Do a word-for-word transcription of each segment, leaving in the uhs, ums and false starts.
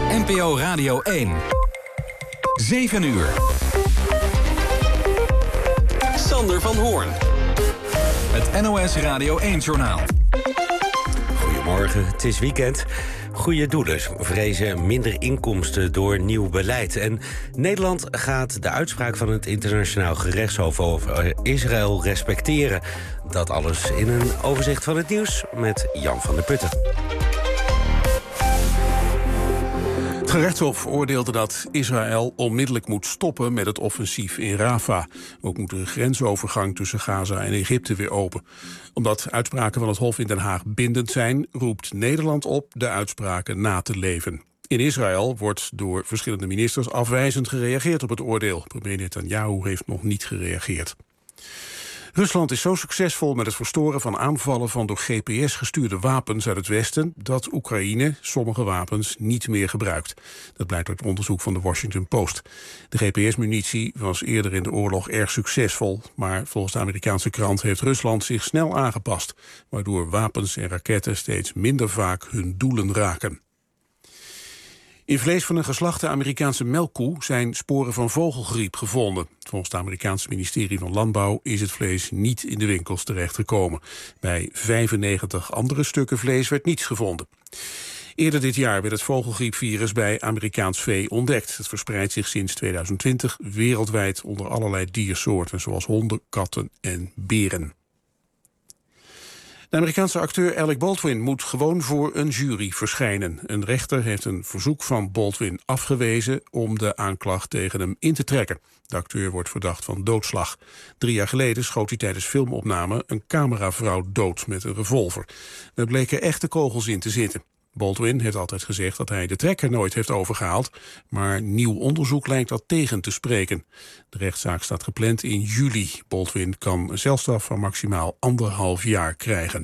N P O Radio één. zeven uur. Sander van Hoorn. Het N O S Radio één-journaal. Goedemorgen, het is weekend. Goede doelers vrezen minder inkomsten door nieuw beleid. En Nederland gaat de uitspraak van het Internationaal Gerechtshof over Israël respecteren. Dat alles in een overzicht van het nieuws met Jan van der Putten. Het gerechtshof oordeelde dat Israël onmiddellijk moet stoppen met het offensief in Rafah. Ook moet de grensovergang tussen Gaza en Egypte weer open. Omdat uitspraken van het Hof in Den Haag bindend zijn, roept Nederland op de uitspraken na te leven. In Israël wordt door verschillende ministers afwijzend gereageerd op het oordeel. Premier Netanyahu heeft nog niet gereageerd. Rusland is zo succesvol met het verstoren van aanvallen van door G P S gestuurde wapens uit het Westen dat Oekraïne sommige wapens niet meer gebruikt. Dat blijkt uit onderzoek van de Washington Post. De G P S-munitie was eerder in de oorlog erg succesvol, maar volgens de Amerikaanse krant heeft Rusland zich snel aangepast, waardoor wapens en raketten steeds minder vaak hun doelen raken. In vlees van een geslachte Amerikaanse melkkoe zijn sporen van vogelgriep gevonden. Volgens het Amerikaanse ministerie van Landbouw is het vlees niet in de winkels terechtgekomen. Bij vijfennegentig andere stukken vlees werd niets gevonden. Eerder dit jaar werd het vogelgriepvirus bij Amerikaans vee ontdekt. Het verspreidt zich sinds tweeduizend twintig wereldwijd onder allerlei diersoorten, zoals honden, katten en beren. De Amerikaanse acteur Alec Baldwin moet gewoon voor een jury verschijnen. Een rechter heeft een verzoek van Baldwin afgewezen om de aanklacht tegen hem in te trekken. De acteur wordt verdacht van doodslag. Drie jaar geleden schoot hij tijdens filmopname een cameravrouw dood met een revolver. Er bleken echte kogels in te zitten. Baldwin heeft altijd gezegd dat hij de trekker nooit heeft overgehaald, maar nieuw onderzoek lijkt dat tegen te spreken. De rechtszaak staat gepland in juli. Baldwin kan een celstraf van maximaal anderhalf jaar krijgen.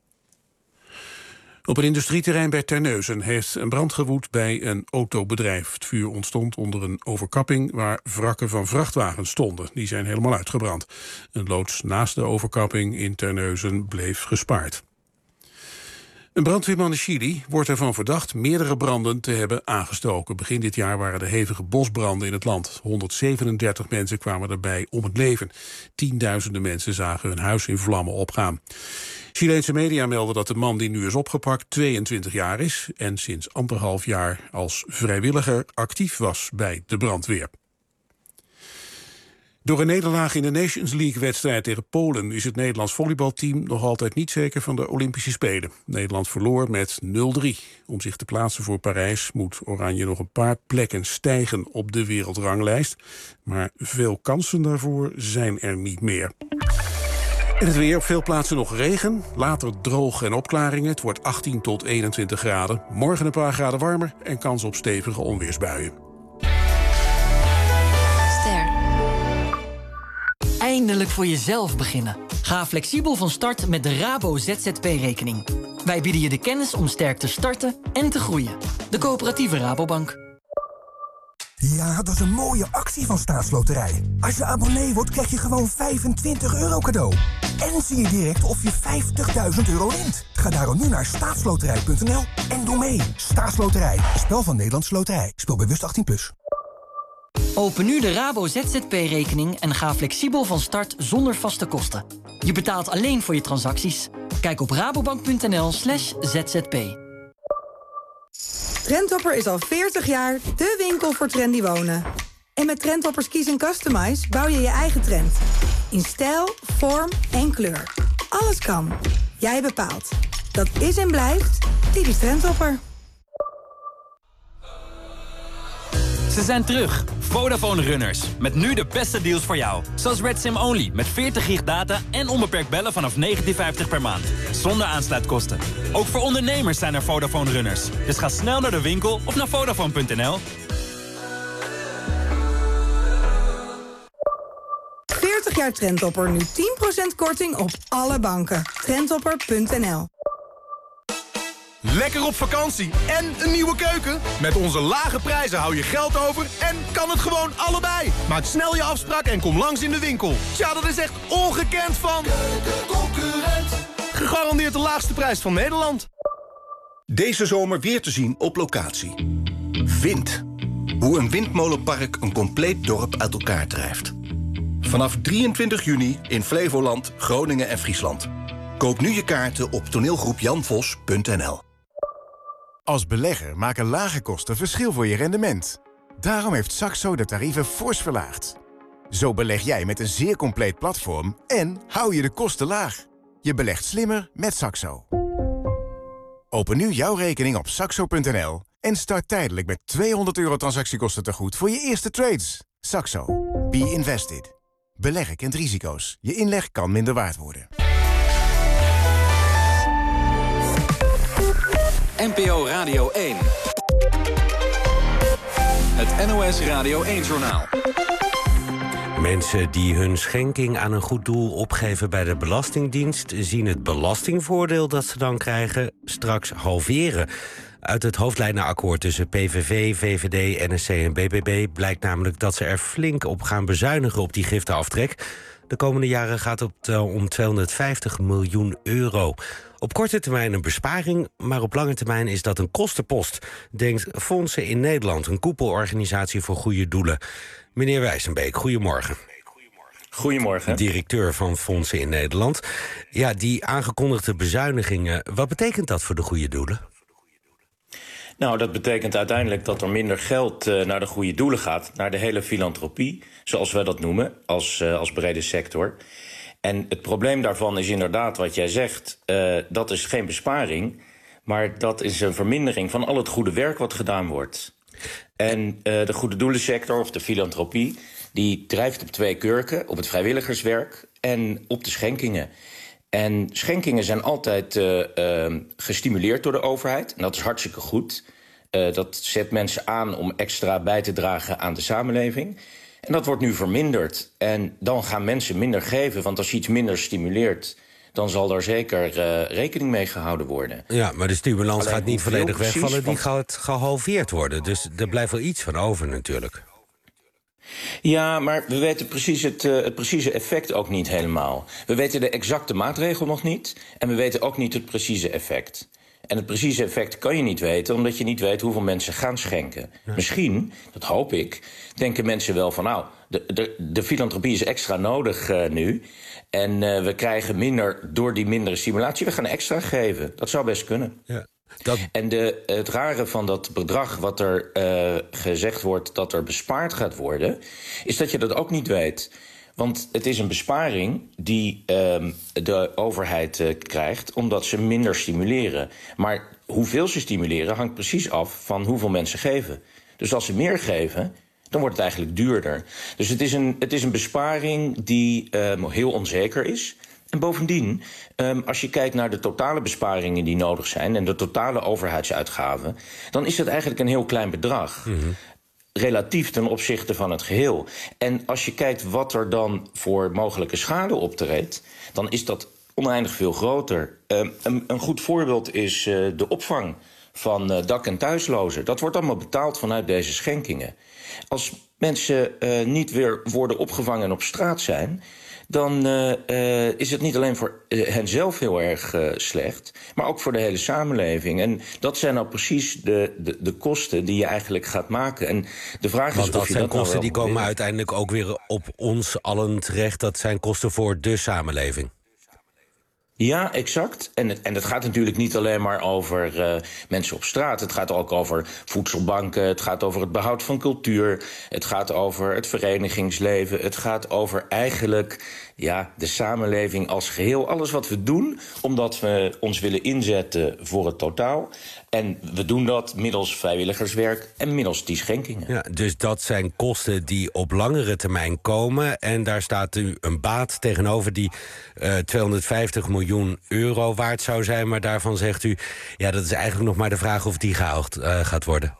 Op een industrieterrein bij Terneuzen heeft een brand gewoed bij een autobedrijf. Het vuur ontstond onder een overkapping waar wrakken van vrachtwagens stonden. Die zijn helemaal uitgebrand. Een loods naast de overkapping in Terneuzen bleef gespaard. Een brandweerman in Chili wordt ervan verdacht meerdere branden te hebben aangestoken. Begin dit jaar waren er hevige bosbranden in het land. honderdzevenendertig mensen kwamen daarbij om het leven. Tienduizenden mensen zagen hun huis in vlammen opgaan. Chileense media melden dat de man die nu is opgepakt tweeëntwintig jaar is en sinds anderhalf jaar als vrijwilliger actief was bij de brandweer. Door een nederlaag in de Nations League-wedstrijd tegen Polen is het Nederlands volleybalteam nog altijd niet zeker van de Olympische Spelen. Nederland verloor met nul drie. Om zich te plaatsen voor Parijs moet Oranje nog een paar plekken stijgen op de wereldranglijst. Maar veel kansen daarvoor zijn er niet meer. En het weer, op veel plaatsen nog regen, later droog en opklaringen. Het wordt achttien tot eenentwintig graden. Morgen een paar graden warmer en kans op stevige onweersbuien. Eindelijk voor jezelf beginnen. Ga flexibel van start met de Rabo Z Z P-rekening. Wij bieden je de kennis om sterk te starten en te groeien. De coöperatieve Rabobank. Ja, dat is een mooie actie van Staatsloterij. Als je abonnee wordt, krijg je gewoon vijfentwintig euro cadeau. En zie je direct of je vijftigduizend euro wint. Ga daarom nu naar staatsloterij punt n l en doe mee. Staatsloterij, spel van Nederlandse Loterij. Speel bewust achttien plus. Open nu de Rabo Z Z P-rekening en ga flexibel van start zonder vaste kosten. Je betaalt alleen voor je transacties. Kijk op rabobank punt n l slash z z p. Trendhopper is al veertig jaar de winkel voor trendy wonen. En met Trendhoppers Kies en Customize bouw je je eigen trend. In stijl, vorm en kleur. Alles kan. Jij bepaalt. Dat is en blijft typisch Trendhopper. Ze zijn terug. Vodafone Runners. Met nu de beste deals voor jou. Zoals Red Sim Only met veertig gig data en onbeperkt bellen vanaf negentien vijftig per maand. Zonder aansluitkosten. Ook voor ondernemers zijn er Vodafone Runners. Dus ga snel naar de winkel of naar vodafone punt n l. veertig jaar Trendhopper. Nu tien procent korting op alle banken. Trendhopper punt n l. Lekker op vakantie en een nieuwe keuken? Met onze lage prijzen hou je geld over en kan het gewoon allebei. Maak snel je afspraak en kom langs in de winkel. Tja, dat is echt ongekend van Keukenconcurrent. Gegarandeerd de laagste prijs van Nederland. Deze zomer weer te zien op locatie. Wind. Hoe een windmolenpark een compleet dorp uit elkaar drijft. Vanaf drieëntwintig juni in Flevoland, Groningen en Friesland. Koop nu je kaarten op toneelgroep jan vos punt n l. Als belegger maken lage kosten verschil voor je rendement. Daarom heeft Saxo de tarieven fors verlaagd. Zo beleg jij met een zeer compleet platform en hou je de kosten laag. Je belegt slimmer met Saxo. Open nu jouw rekening op saxo punt n l en start tijdelijk met tweehonderd euro transactiekosten tegoed voor je eerste trades. Saxo. Be invested. Beleggen kent risico's. Je inleg kan minder waard worden. N P O Radio één. Het N O S Radio één-journaal. Mensen die hun schenking aan een goed doel opgeven bij de Belastingdienst zien het belastingvoordeel dat ze dan krijgen straks halveren. Uit het hoofdlijnenakkoord tussen P V V, V V D, N S C en B B B blijkt namelijk dat ze er flink op gaan bezuinigen op die giftenaftrek. De komende jaren gaat het om tweehonderdvijftig miljoen euro. Op korte termijn een besparing, maar op lange termijn is dat een kostenpost, denkt Fondsen in Nederland, een koepelorganisatie voor goede doelen. Meneer Wijsenbeek, goedemorgen. Goedemorgen. Directeur van Fondsen in Nederland. Ja, die aangekondigde bezuinigingen, wat betekent dat voor de goede doelen? Nou, dat betekent uiteindelijk dat er minder geld uh, naar de goede doelen gaat, naar de hele filantropie, zoals wij dat noemen, als, uh, als brede sector. En het probleem daarvan is inderdaad wat jij zegt, uh, dat is geen besparing, maar dat is een vermindering van al het goede werk wat gedaan wordt. En uh, de goede doelensector, of de filantropie, die drijft op twee kurken, op het vrijwilligerswerk en op de schenkingen. En schenkingen zijn altijd uh, uh, gestimuleerd door de overheid. En dat is hartstikke goed. Uh, dat zet mensen aan om extra bij te dragen aan de samenleving. En dat wordt nu verminderd. En dan gaan mensen minder geven. Want als je iets minder stimuleert, dan zal er zeker uh, rekening mee gehouden worden. Ja, maar de stimulans Alleen gaat niet volledig precies, wegvallen. Die want... gaat gehalveerd worden. Dus er blijft wel iets van over natuurlijk. Ja, maar we weten precies het, uh, het precieze effect ook niet helemaal. We weten de exacte maatregel nog niet. En we weten ook niet het precieze effect. En het precieze effect kan je niet weten, omdat je niet weet hoeveel mensen gaan schenken. Ja. Misschien, dat hoop ik, denken mensen wel van, nou, de, de, de filantropie is extra nodig uh, nu. En uh, we krijgen minder door die mindere stimulatie. We gaan extra geven. Dat zou best kunnen. Ja. Dat... En de, het rare van dat bedrag wat er uh, gezegd wordt dat er bespaard gaat worden, is dat je dat ook niet weet. Want het is een besparing die uh, de overheid uh, krijgt omdat ze minder stimuleren. Maar hoeveel ze stimuleren hangt precies af van hoeveel mensen geven. Dus als ze meer geven, dan wordt het eigenlijk duurder. Dus het is een, het is een besparing die uh, heel onzeker is. En bovendien, um, als je kijkt naar de totale besparingen die nodig zijn en de totale overheidsuitgaven, dan is dat eigenlijk een heel klein bedrag. Mm-hmm. Relatief ten opzichte van het geheel. En als je kijkt wat er dan voor mogelijke schade optreedt, dan is dat oneindig veel groter. Um, een, een goed voorbeeld is uh, de opvang van uh, dak- en thuislozen. Dat wordt allemaal betaald vanuit deze schenkingen. Als mensen uh, niet weer worden opgevangen en op straat zijn, dan uh, uh, is het niet alleen voor uh, hen zelf heel erg uh, slecht, maar ook voor de hele samenleving. En dat zijn nou precies de, de, de kosten die je eigenlijk gaat maken. En de vraag Want is dat of je zijn dat kosten nou die wel komen wil. uiteindelijk ook weer op ons allen terecht. Dat zijn kosten voor de samenleving. Ja, exact. En het, en het gaat natuurlijk niet alleen maar over uh, mensen op straat. Het gaat ook over voedselbanken, het gaat over het behoud van cultuur, het gaat over het verenigingsleven, het gaat over eigenlijk ja, de samenleving als geheel. Alles wat we doen, omdat we ons willen inzetten voor het totaal. En we doen dat middels vrijwilligerswerk en middels die schenkingen. Ja, dus dat zijn kosten die op langere termijn komen. En daar staat u een baat tegenover die uh, tweehonderdvijftig miljoen euro waard zou zijn. Maar daarvan zegt u, ja, dat is eigenlijk nog maar de vraag of die gehaald uh, gaat worden.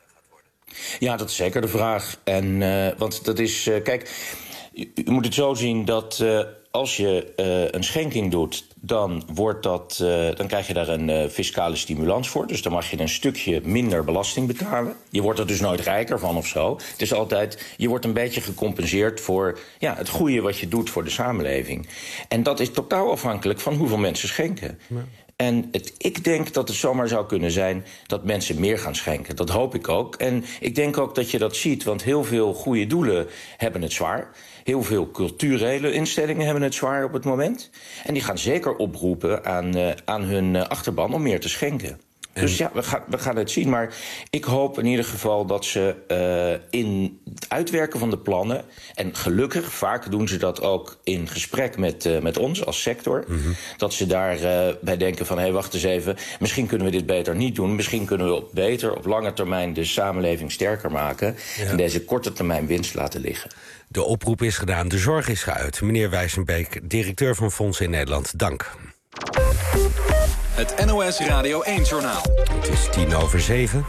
Ja, dat is zeker de vraag. En, uh, want dat is, uh, kijk, u, u moet het zo zien dat uh, als je uh, een schenking doet, dan, wordt dat, uh, dan krijg je daar een uh, fiscale stimulans voor. Dus dan mag je een stukje minder belasting betalen. Je wordt er dus nooit rijker van of zo. Het is altijd, je wordt een beetje gecompenseerd voor ja, het goede wat je doet voor de samenleving. En dat is totaal afhankelijk van hoeveel mensen schenken. Ja. En het, ik denk dat het zomaar zou kunnen zijn dat mensen meer gaan schenken. Dat hoop ik ook. En ik denk ook dat je dat ziet, want heel veel goede doelen hebben het zwaar. Heel veel culturele instellingen hebben het zwaar op het moment. En die gaan zeker oproepen aan, uh, aan hun uh, achterban om meer te schenken. En... Dus ja, we gaan, we gaan het zien. Maar ik hoop in ieder geval dat ze uh, in het uitwerken van de plannen... en gelukkig, vaak doen ze dat ook in gesprek met, uh, met ons als sector... Mm-hmm. dat ze daarbij uh, bij denken van, hé, hey, wacht eens even... misschien kunnen we dit beter niet doen. Misschien kunnen we op beter op lange termijn de samenleving sterker maken... Ja. en deze korte termijn winst laten liggen. De oproep is gedaan, de zorg is geuit. Meneer Wijsenbeek, directeur van Fondsen in Nederland, dank. Het N O S Radio één-journaal. Het is tien over zeven.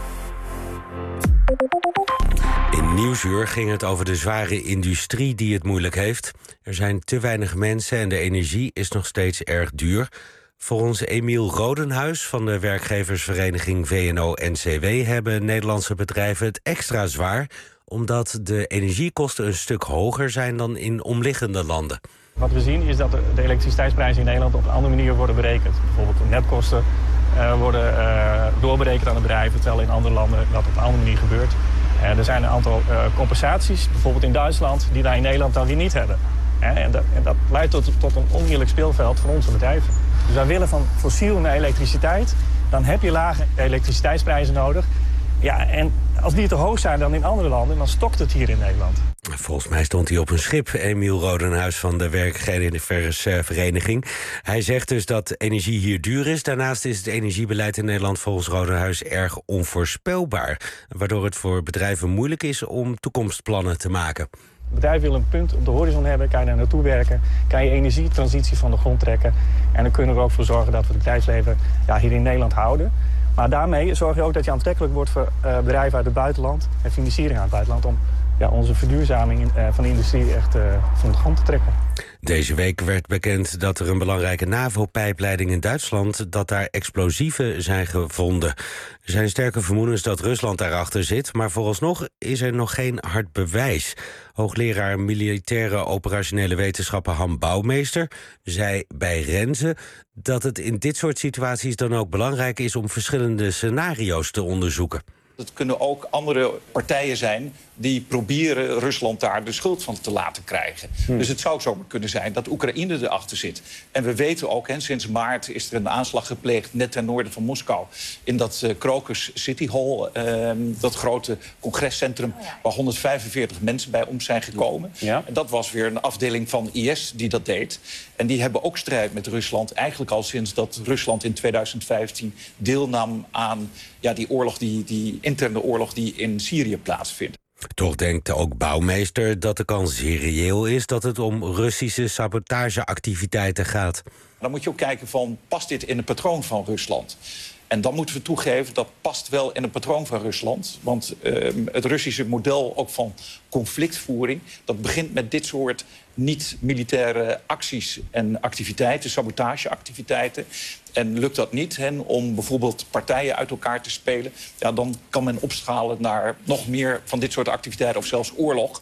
In Nieuwsuur ging het over de zware industrie die het moeilijk heeft. Er zijn te weinig mensen en de energie is nog steeds erg duur. Volgens Emiel Rodenhuis van de werkgeversvereniging V N O N C W... hebben Nederlandse bedrijven het extra zwaar... omdat de energiekosten een stuk hoger zijn dan in omliggende landen. Wat we zien is dat de elektriciteitsprijzen in Nederland op een andere manier worden berekend. Bijvoorbeeld de netkosten uh, worden uh, doorberekend aan de bedrijven... terwijl in andere landen dat op een andere manier gebeurt. Uh, er zijn een aantal uh, compensaties, bijvoorbeeld in Duitsland... die wij in Nederland dan weer niet hebben. Uh, en, dat, en dat leidt tot, tot een oneerlijk speelveld voor onze bedrijven. Dus wij willen van fossiel naar elektriciteit. Dan heb je lage elektriciteitsprijzen nodig... Ja, en als die te hoog zijn dan in andere landen, dan stokt het hier in Nederland. Volgens mij stond hij op een schip, Emiel Rodenhuis van de werkgeversvereniging. Hij zegt dus dat energie hier duur is. Daarnaast is het energiebeleid in Nederland volgens Rodenhuis erg onvoorspelbaar. Waardoor het voor bedrijven moeilijk is om toekomstplannen te maken. Het bedrijf wil een punt op de horizon hebben, kan je daar naartoe werken, kan je energietransitie van de grond trekken. En dan kunnen we er ook voor zorgen dat we het bedrijfsleven ja, hier in Nederland houden. Maar daarmee zorg je ook dat je aantrekkelijk wordt voor uh, bedrijven uit het buitenland en financiering uit het buitenland om ja, onze verduurzaming in, uh, van de industrie echt uh, van de grond te trekken. Deze week werd bekend dat er een belangrijke NAVO-pijpleiding in Duitsland... dat daar explosieven zijn gevonden. Er zijn sterke vermoedens dat Rusland daarachter zit... maar vooralsnog is er nog geen hard bewijs. Hoogleraar militaire operationele wetenschappen Han Bouwmeester zei bij Renze... dat het in dit soort situaties dan ook belangrijk is... om verschillende scenario's te onderzoeken. Het kunnen ook andere partijen zijn die proberen Rusland daar de schuld van te laten krijgen. Hmm. Dus het zou zomaar kunnen zijn dat Oekraïne erachter zit. En we weten ook, hè, sinds maart is er een aanslag gepleegd... net ten noorden van Moskou, in dat uh, Crocus City Hall... Uh, dat grote congrescentrum, oh ja. waar honderdvijfenveertig mensen bij om zijn gekomen. Ja. En dat was weer een afdeling van I S die dat deed. En die hebben ook strijd met Rusland. Eigenlijk al sinds dat Rusland in tweeduizend vijftien deelnam aan ja, die oorlog, die, die interne oorlog die in Syrië plaatsvindt. Toch denkt ook Bouwmeester dat de kans zeer reëel is... dat het om Russische sabotageactiviteiten gaat. Dan moet je ook kijken van, past dit in het patroon van Rusland? En dan moeten we toegeven, dat past wel in het patroon van Rusland. Want uh, het Russische model ook van conflictvoering... dat begint met dit soort niet-militaire acties en activiteiten... sabotageactiviteiten. En lukt dat niet, hè, om bijvoorbeeld partijen uit elkaar te spelen... Ja, dan kan men opschalen naar nog meer van dit soort activiteiten... of zelfs oorlog.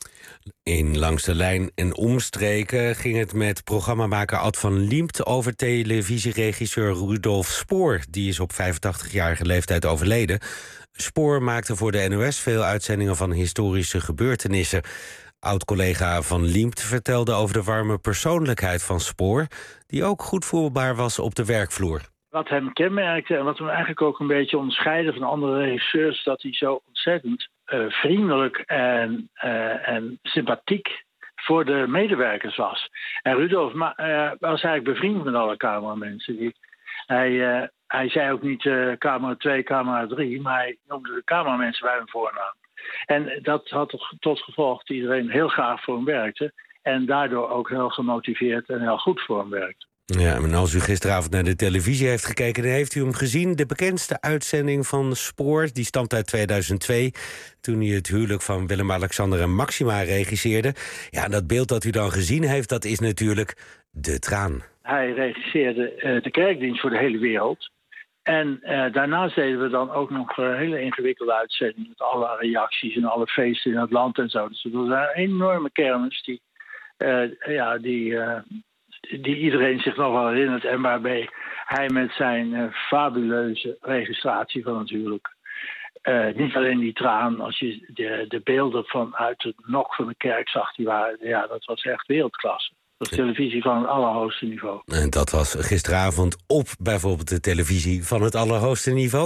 In Langs de Lijn en Omstreken ging het met programmamaker Ad van Liemt... over televisieregisseur Rudolf Spoor. Die is op vijfentachtigjarige leeftijd overleden. Spoor maakte voor de N O S veel uitzendingen van historische gebeurtenissen. Oud-collega Van Liemt vertelde over de warme persoonlijkheid van Spoor... die ook goed voelbaar was op de werkvloer. Wat hem kenmerkte en wat hem eigenlijk ook een beetje onderscheidde van andere regisseurs... dat hij zo ontzettend uh, vriendelijk en, uh, en sympathiek voor de medewerkers was. En Rudolf uh, was eigenlijk bevriend met alle cameramensen. Die, hij, uh, hij zei ook niet uh, camera twee, camera drie, maar hij noemde de cameramensen bij hun voornaam. En dat had tot gevolg dat iedereen heel graag voor hem werkte... en daardoor ook heel gemotiveerd en heel goed voor hem werkte. Ja, en als u gisteravond naar de televisie heeft gekeken... dan heeft u hem gezien. De bekendste uitzending van Spoor, die stamt uit tweeduizend twee... toen hij het huwelijk van Willem-Alexander en Maxima regisseerde. Ja, en dat beeld dat u dan gezien heeft, dat is natuurlijk de traan. Hij regisseerde uh, de kerkdienst voor de hele wereld... En uh, daarnaast deden we dan ook nog uh, hele ingewikkelde uitzendingen... met alle reacties en alle feesten in het land en zo. Dus dat was een enorme kermis die, uh, ja, die, uh, die iedereen zich nog wel herinnert... en waarbij hij met zijn uh, fabuleuze registratie van het huwelijk. Uh, niet alleen die traan, als je de, de beelden vanuit het nok van de kerk zag, die waren, ja, dat was echt wereldklasse. Dat was televisie van het allerhoogste niveau. En dat was gisteravond op bijvoorbeeld de televisie van het allerhoogste niveau.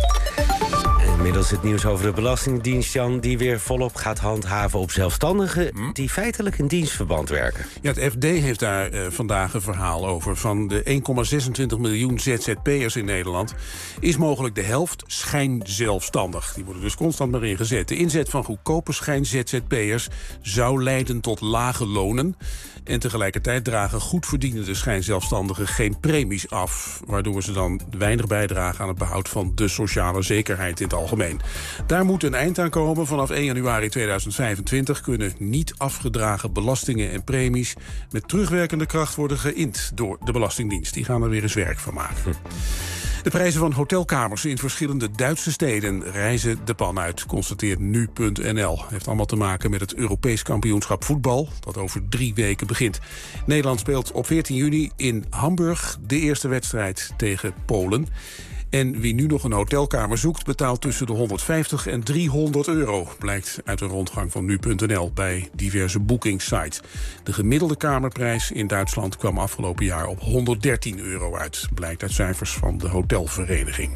Inmiddels het nieuws over de Belastingdienst, Jan, die weer volop gaat handhaven op zelfstandigen die feitelijk in dienstverband werken. Ja, het F D heeft daar uh, vandaag een verhaal over. Van de één komma zesentwintig miljoen Z Z P'ers in Nederland is mogelijk de helft schijnzelfstandig. Die worden dus constant maar ingezet. De inzet van goedkope schijn Z Z P'ers zou leiden tot lage lonen. En tegelijkertijd dragen goedverdienende schijnzelfstandigen geen premies af, waardoor ze dan weinig bijdragen aan het behoud van de sociale zekerheid in het algemeen. Daar moet een eind aan komen. Vanaf één januari tweeduizend vijfentwintig kunnen niet afgedragen belastingen en premies met terugwerkende kracht worden geïnd door de Belastingdienst. Die gaan er weer eens werk van maken. De prijzen van hotelkamers in verschillende Duitse steden reizen de pan uit, constateert nu punt n l. Het heeft allemaal te maken met het Europees kampioenschap voetbal, dat over drie weken begint. Nederland speelt op veertien juni in Hamburg de eerste wedstrijd tegen Polen. En wie nu nog een hotelkamer zoekt, betaalt tussen de honderdvijftig en driehonderd euro. Blijkt uit een rondgang van nu punt n l bij diverse boekingssites. De gemiddelde kamerprijs in Duitsland kwam afgelopen jaar op honderddertien euro uit. Blijkt uit cijfers van de hotelvereniging.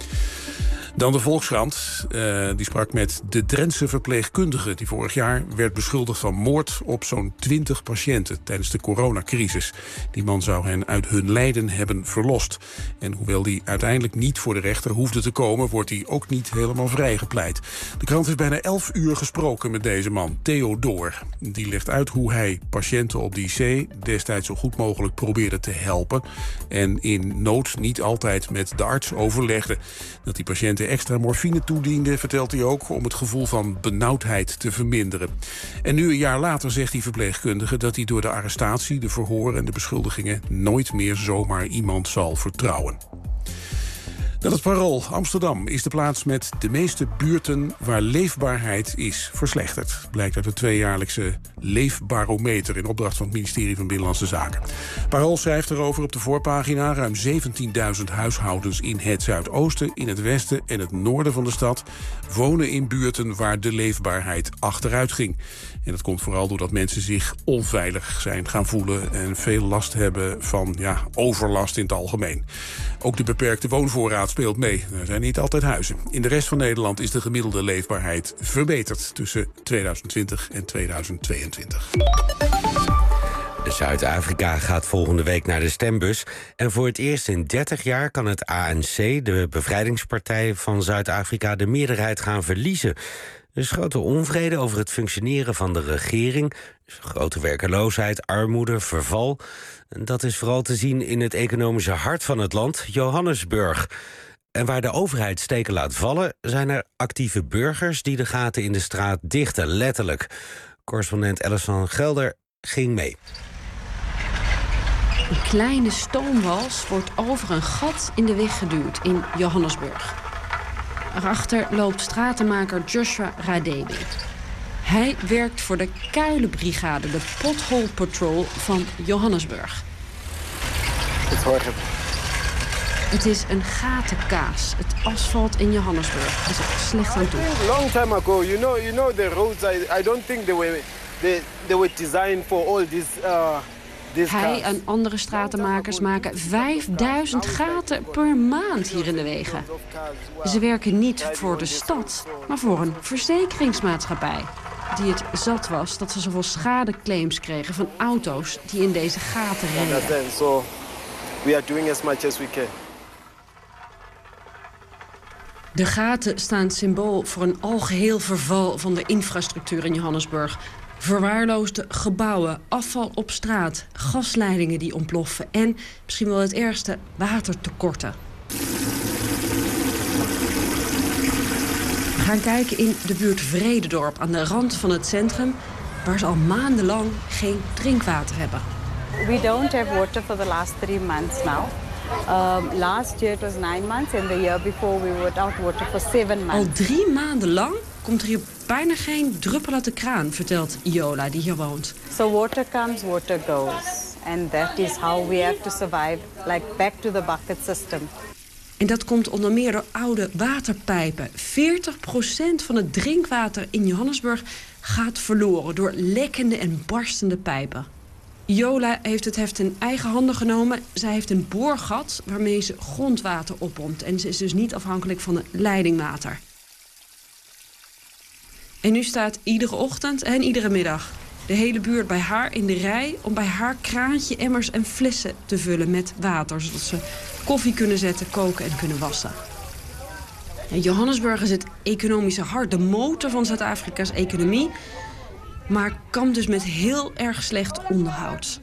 Dan de Volkskrant. Uh, die sprak met de Drentse verpleegkundige die vorig jaar werd beschuldigd van moord op zo'n twintig patiënten tijdens de coronacrisis. Die man zou hen uit hun lijden hebben verlost. En hoewel die uiteindelijk niet voor de rechter hoefde te komen, wordt hij ook niet helemaal vrijgepleit. De krant heeft bijna elf uur gesproken met deze man, Theodor. Die legt uit hoe hij patiënten op de I C destijds zo goed mogelijk probeerde te helpen. En in nood niet altijd met de arts overlegde. Dat die patiënten extra morfine toediende, vertelt hij ook, om het gevoel van benauwdheid te verminderen. En nu een jaar later zegt die verpleegkundige dat hij door de arrestatie, de verhoor en de beschuldigingen nooit meer zomaar iemand zal vertrouwen. Dan het Parool. Amsterdam is de plaats met de meeste buurten waar leefbaarheid is verslechterd. Blijkt uit de tweejaarlijkse Leefbarometer in opdracht van het ministerie van Binnenlandse Zaken. Parool schrijft erover op de voorpagina: ruim zeventienduizend huishoudens in het zuidoosten, in het westen en het noorden van de stad wonen in buurten waar de leefbaarheid achteruit ging. En dat komt vooral doordat mensen zich onveilig zijn gaan voelen en veel last hebben van ja, overlast in het algemeen. Ook de beperkte woonvoorraad speelt mee. Er zijn niet altijd huizen. In de rest van Nederland is de gemiddelde leefbaarheid verbeterd tussen tweeduizend twintig en tweeduizend tweeëntwintig. Zuid-Afrika gaat volgende week naar de stembus. En voor het eerst in dertig jaar kan het A N C, de bevrijdingspartij van Zuid-Afrika, de meerderheid gaan verliezen. Er is grote onvrede over het functioneren van de regering. Er is grote werkeloosheid, armoede, verval. En dat is vooral te zien in het economische hart van het land, Johannesburg. En waar de overheid steken laat vallen, zijn er actieve burgers die de gaten in de straat dichten, letterlijk. Correspondent Alice van Gelder ging mee. Een kleine stoomwals wordt over een gat in de weg geduwd in Johannesburg. Erachter loopt stratenmaker Joshua Radebe. Hij werkt voor de Kuilenbrigade, de Pothole Patrol van Johannesburg. Het is een gatenkaas. Het asfalt in Johannesburg is er slecht aan toe. Long time ago, you know, you know the roads. I, I don't think they were they, they were designed for all these. Uh, Hij en andere stratenmakers maken vijfduizend gaten per maand hier in de wegen. Ze werken niet voor de stad, maar voor een verzekeringsmaatschappij. Die het zat was dat ze zoveel schadeclaims kregen van auto's die in deze gaten reden. So we are doing as much as we can. De gaten staan symbool voor een algeheel verval van de infrastructuur in Johannesburg. Verwaarloosde gebouwen, afval op straat, gasleidingen die ontploffen en, misschien wel het ergste, watertekorten. We gaan kijken in de buurt Vredendorp aan de rand van het centrum, waar ze al maandenlang geen drinkwater hebben. We don't have water for the last three months now. Um, last year it was nine months and the year before we were without water for seven months. Al drie maanden lang komt er hier bijna geen druppel uit de kraan, vertelt Iola, die hier woont. So water comes, water goes. And that is how we have to survive, like back to the bucket system. En dat komt onder meer door oude waterpijpen. veertig procent van het drinkwater in Johannesburg gaat verloren door lekkende en barstende pijpen. Jola heeft het heft in eigen handen genomen. Zij heeft een boorgat waarmee ze grondwater oppompt. En ze is dus niet afhankelijk van het leidingwater. En nu staat iedere ochtend en iedere middag de hele buurt bij haar in de rij om bij haar kraantje, emmers en flessen te vullen met water. Zodat ze koffie kunnen zetten, koken en kunnen wassen. En Johannesburg is het economische hart, de motor van Zuid-Afrika's economie. Maar kampt dus met heel erg slecht onderhoud.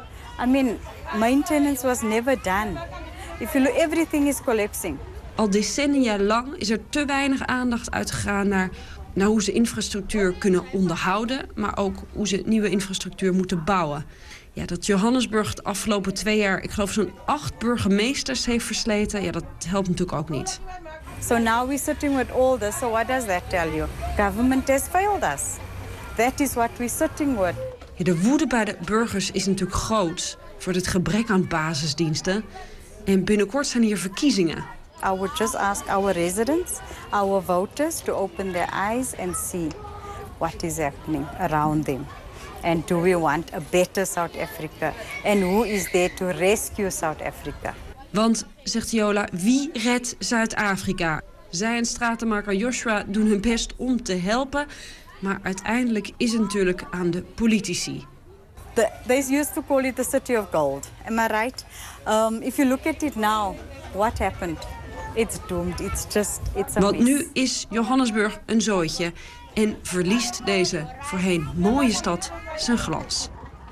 I mean, maintenance was never done. If you look, everything is collapsing. Al decennia lang is er te weinig aandacht uitgegaan naar, naar hoe ze infrastructuur kunnen onderhouden, maar ook hoe ze nieuwe infrastructuur moeten bouwen. Ja, dat Johannesburg de afgelopen twee jaar, ik geloof zo'n acht burgemeesters heeft versleten, ja, dat helpt natuurlijk ook niet. So now we're sitting with all this. So what does that tell you? Government has failed us. That is what we're sitting with. Ja, de woede bij de burgers is natuurlijk groot voor het gebrek aan basisdiensten. En binnenkort zijn hier verkiezingen. I would just ask our residents, our voters, to open their eyes and see what is happening around them. And do we want a better South Africa? And who is there to rescue South Africa? Want, zegt Jola, wie redt Zuid-Afrika? Zij en stratenmaker Joshua doen hun best om te helpen. Maar uiteindelijk is het natuurlijk aan de politici. The, they used to call it the city of gold. Am I right? Um, if you look at it now, what happened? It's doomed. It's just, it's a Want mess. nu is Johannesburg een zooitje en verliest deze voorheen mooie stad zijn glans.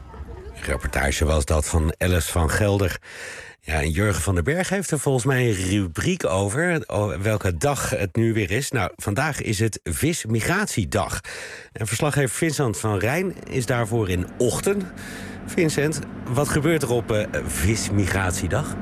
Een reportage was dat van Alice van Gelder. Ja, en Jurgen van den Berg heeft er volgens mij een rubriek over welke dag het nu weer is. Nou, vandaag is het Vismigratiedag. En verslaggever Vincent van Rijn is daarvoor in Ochten. Vincent, wat gebeurt er op uh, Vismigratiedag?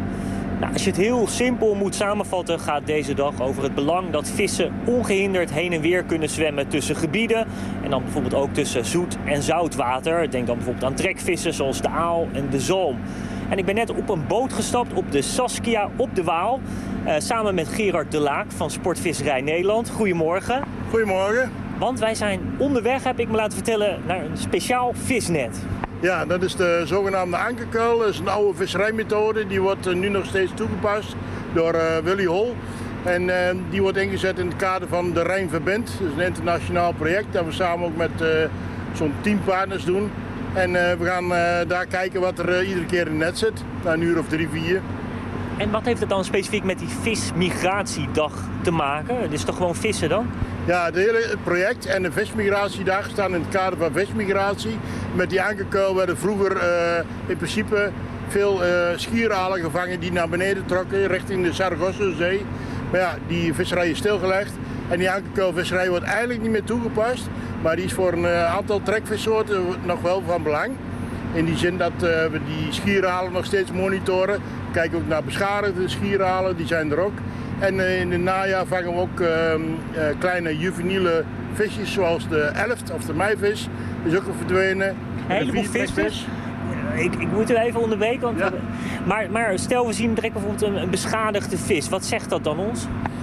Nou, als je het heel simpel moet samenvatten, gaat deze dag over het belang dat vissen ongehinderd heen en weer kunnen zwemmen tussen gebieden. En dan bijvoorbeeld ook tussen zoet en zoutwater. Denk dan bijvoorbeeld aan trekvissen zoals de aal en de zalm. En ik ben net op een boot gestapt op de Saskia op de Waal. Uh, samen met Gerard de Laak van Sportvisserij Nederland. Goedemorgen. Goedemorgen. Want wij zijn onderweg, heb ik me laten vertellen, naar een speciaal visnet. Ja, dat is de zogenaamde ankerkuil. Dat is een oude visserijmethode. Die wordt uh, nu nog steeds toegepast door uh, Willy Hol. En uh, die wordt ingezet in het kader van de Rijn Verbindt. Dat is een internationaal project dat we samen ook met uh, zo'n tien partners doen. En uh, we gaan uh, daar kijken wat er uh, iedere keer in het net zit. Na een uur of drie, vier. En wat heeft het dan specifiek met die Vismigratiedag te maken? Het is toch gewoon vissen dan? Ja, het hele project en de Vismigratiedag staan in het kader van vismigratie. Met die ankerkuil werden vroeger uh, in principe veel uh, schieralen gevangen die naar beneden trokken richting de Sargassozee. Maar ja, die visserij is stilgelegd en die ankerkuilvisserij wordt eigenlijk niet meer toegepast. Maar die is voor een uh, aantal trekvissoorten nog wel van belang. In die zin dat uh, we die schierhalen nog steeds monitoren. We kijken ook naar beschadigde schierhalen, die zijn er ook. En uh, in het najaar vangen we ook uh, uh, kleine juveniele visjes zoals de elft of de meivis. Die is ook al verdwenen. Een heleboel visjes. Ik, ik moet er even onderbreken. Want ja. we, maar, maar stel we zien direct bijvoorbeeld een, een beschadigde vis. Wat zegt dat dan ons?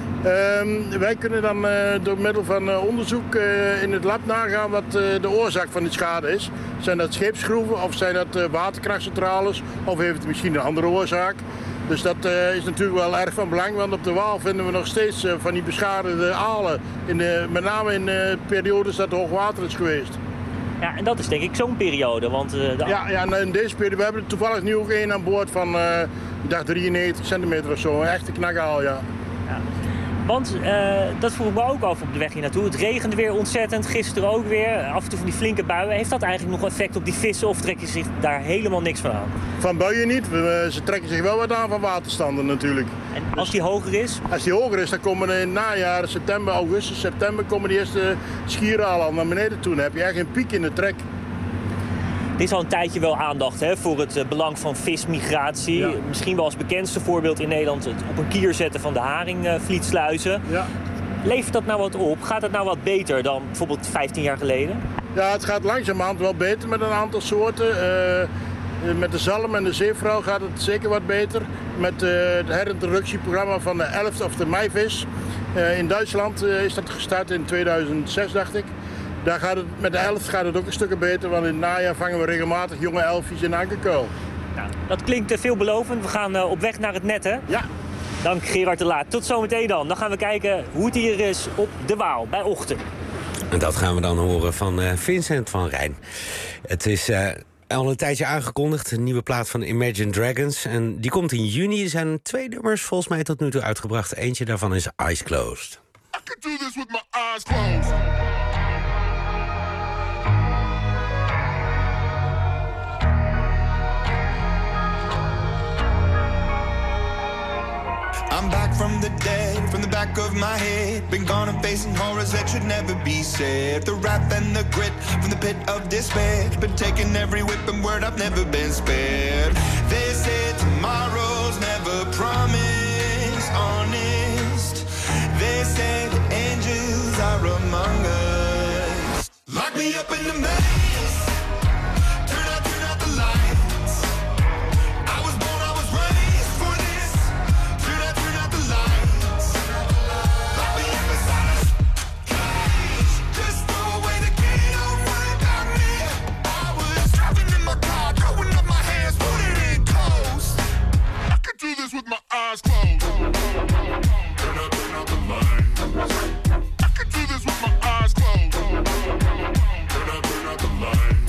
Um, wij kunnen dan uh, door middel van uh, onderzoek uh, in het lab nagaan wat uh, de oorzaak van die schade is. Zijn dat scheepsschroeven of zijn dat uh, waterkrachtcentrales of heeft het misschien een andere oorzaak? Dus dat uh, is natuurlijk wel erg van belang, want op de Waal vinden we nog steeds uh, van die beschadigde alen. In de, met name in de periodes dat er hoogwater is geweest. Ja, en dat is denk ik zo'n periode, want... Uh, de... Ja, ja, in deze periode, we hebben er toevallig nu ook één aan boord van, uh, ik dacht drieënnegentig centimeter of zo. Een echte knakaal, ja. ja. Want uh, dat vroeg ik me ook af op de weg hier naartoe. Het regende weer ontzettend, gisteren ook weer. Af en toe van die flinke buien. Heeft dat eigenlijk nog effect op die vissen of trekken ze zich daar helemaal niks van aan? Van buien niet. We, ze trekken zich wel wat aan van waterstanden natuurlijk. En als die hoger is? Als die hoger is, dan komen in het najaar, september, augustus, september, komen die eerste schierhalen al naar beneden toe. Dan heb je echt een piek in de trek. Er is al een tijdje wel aandacht hè, voor het uh, belang van vismigratie. Ja. Misschien wel als bekendste voorbeeld in Nederland het op een kier zetten van de haringvlietsluizen. Uh, ja. Levert dat nou wat op? Gaat het nou wat beter dan bijvoorbeeld vijftien jaar geleden? Ja, het gaat langzamerhand wel beter met een aantal soorten. Uh, Met de zalm en de zeevrouw gaat het zeker wat beter. Met uh, het herintroductieprogramma van de elfde of de meivis. Uh, in Duitsland uh, is dat gestart in tweeduizend zes, dacht ik. Daar gaat het, met de elf gaat het ook een stukje beter, want in het najaar vangen we regelmatig jonge elfjes in ankerkuil. Nou, dat klinkt uh, veelbelovend. We gaan uh, op weg naar het net, hè? Ja. Dank Gerard de Laat. Tot zometeen dan. Dan gaan we kijken hoe het hier is op de Waal bij Ochten. En dat gaan we dan horen van uh, Vincent van Rijn. Het is uh, al een tijdje aangekondigd, een nieuwe plaat van Imagine Dragons. En die komt in juni. Er zijn twee nummers volgens mij tot nu toe uitgebracht. Eentje daarvan is Eyes Closed. I could do this with my eyes closed. I'm back from the dead, from the back of my head. Been gone and facing horrors that should never be said. The wrath and the grit from the pit of despair. Been taking every whip and word, I've never been spared. They say tomorrow's never promised, honest. They say the angels are among us. Lock me up in the maze. Turn out, turn out the lights. I was born, I was raised for this. Turn out, turn out the lights. Lock me up inside a cage. Just throw away the key, don't worry about me. I was driving in my car, throwing up my hands, putting it in close. I could do this with my eyes closed. Turn out, turn out the lights. I could do this with my eyes closed. Turn out, turn out the lights.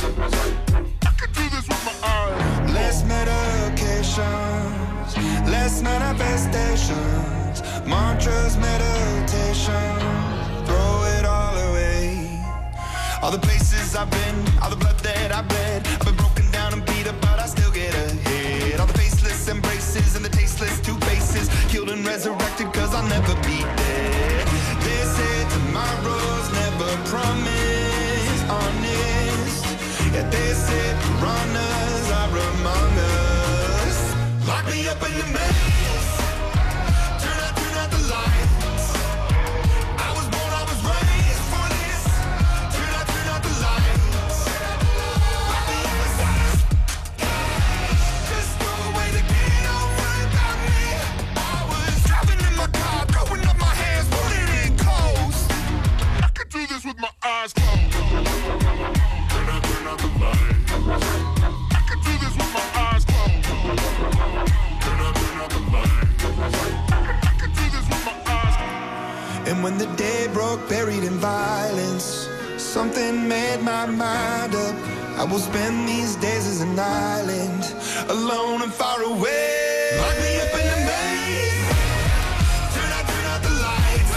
I could do this with my eyes. Less medications, less manifestations, mantras, meditation, throw it all away. All the places I've been, all the blood that I've bled, I've been broken down and beat up, but I still get ahead. All the faceless embraces and the tasteless two faces, killed and resurrected cause I'll never be dead. They say tomorrow's never promised, honest. Yeah, they say piranhas are among us. Lock me up in the maze. Turn out, turn out the lights. I was born, I was raised for this. Turn out, turn out the lights. Lock me up inside a cage. Just throw away the key, don't worry about me. I was driving in my car, throwing up my hands, putting it in close. I could do this with my eyes closed. Turn out, turn out the lights. I could do this with my eyes closed. Turn out, turn out the lights. I could do this with my eyes closed. And when the day broke, buried in violence, something made my mind up. I will spend these days as an island, alone and far away. Lock me up in the maze. Turn out, turn out the lights.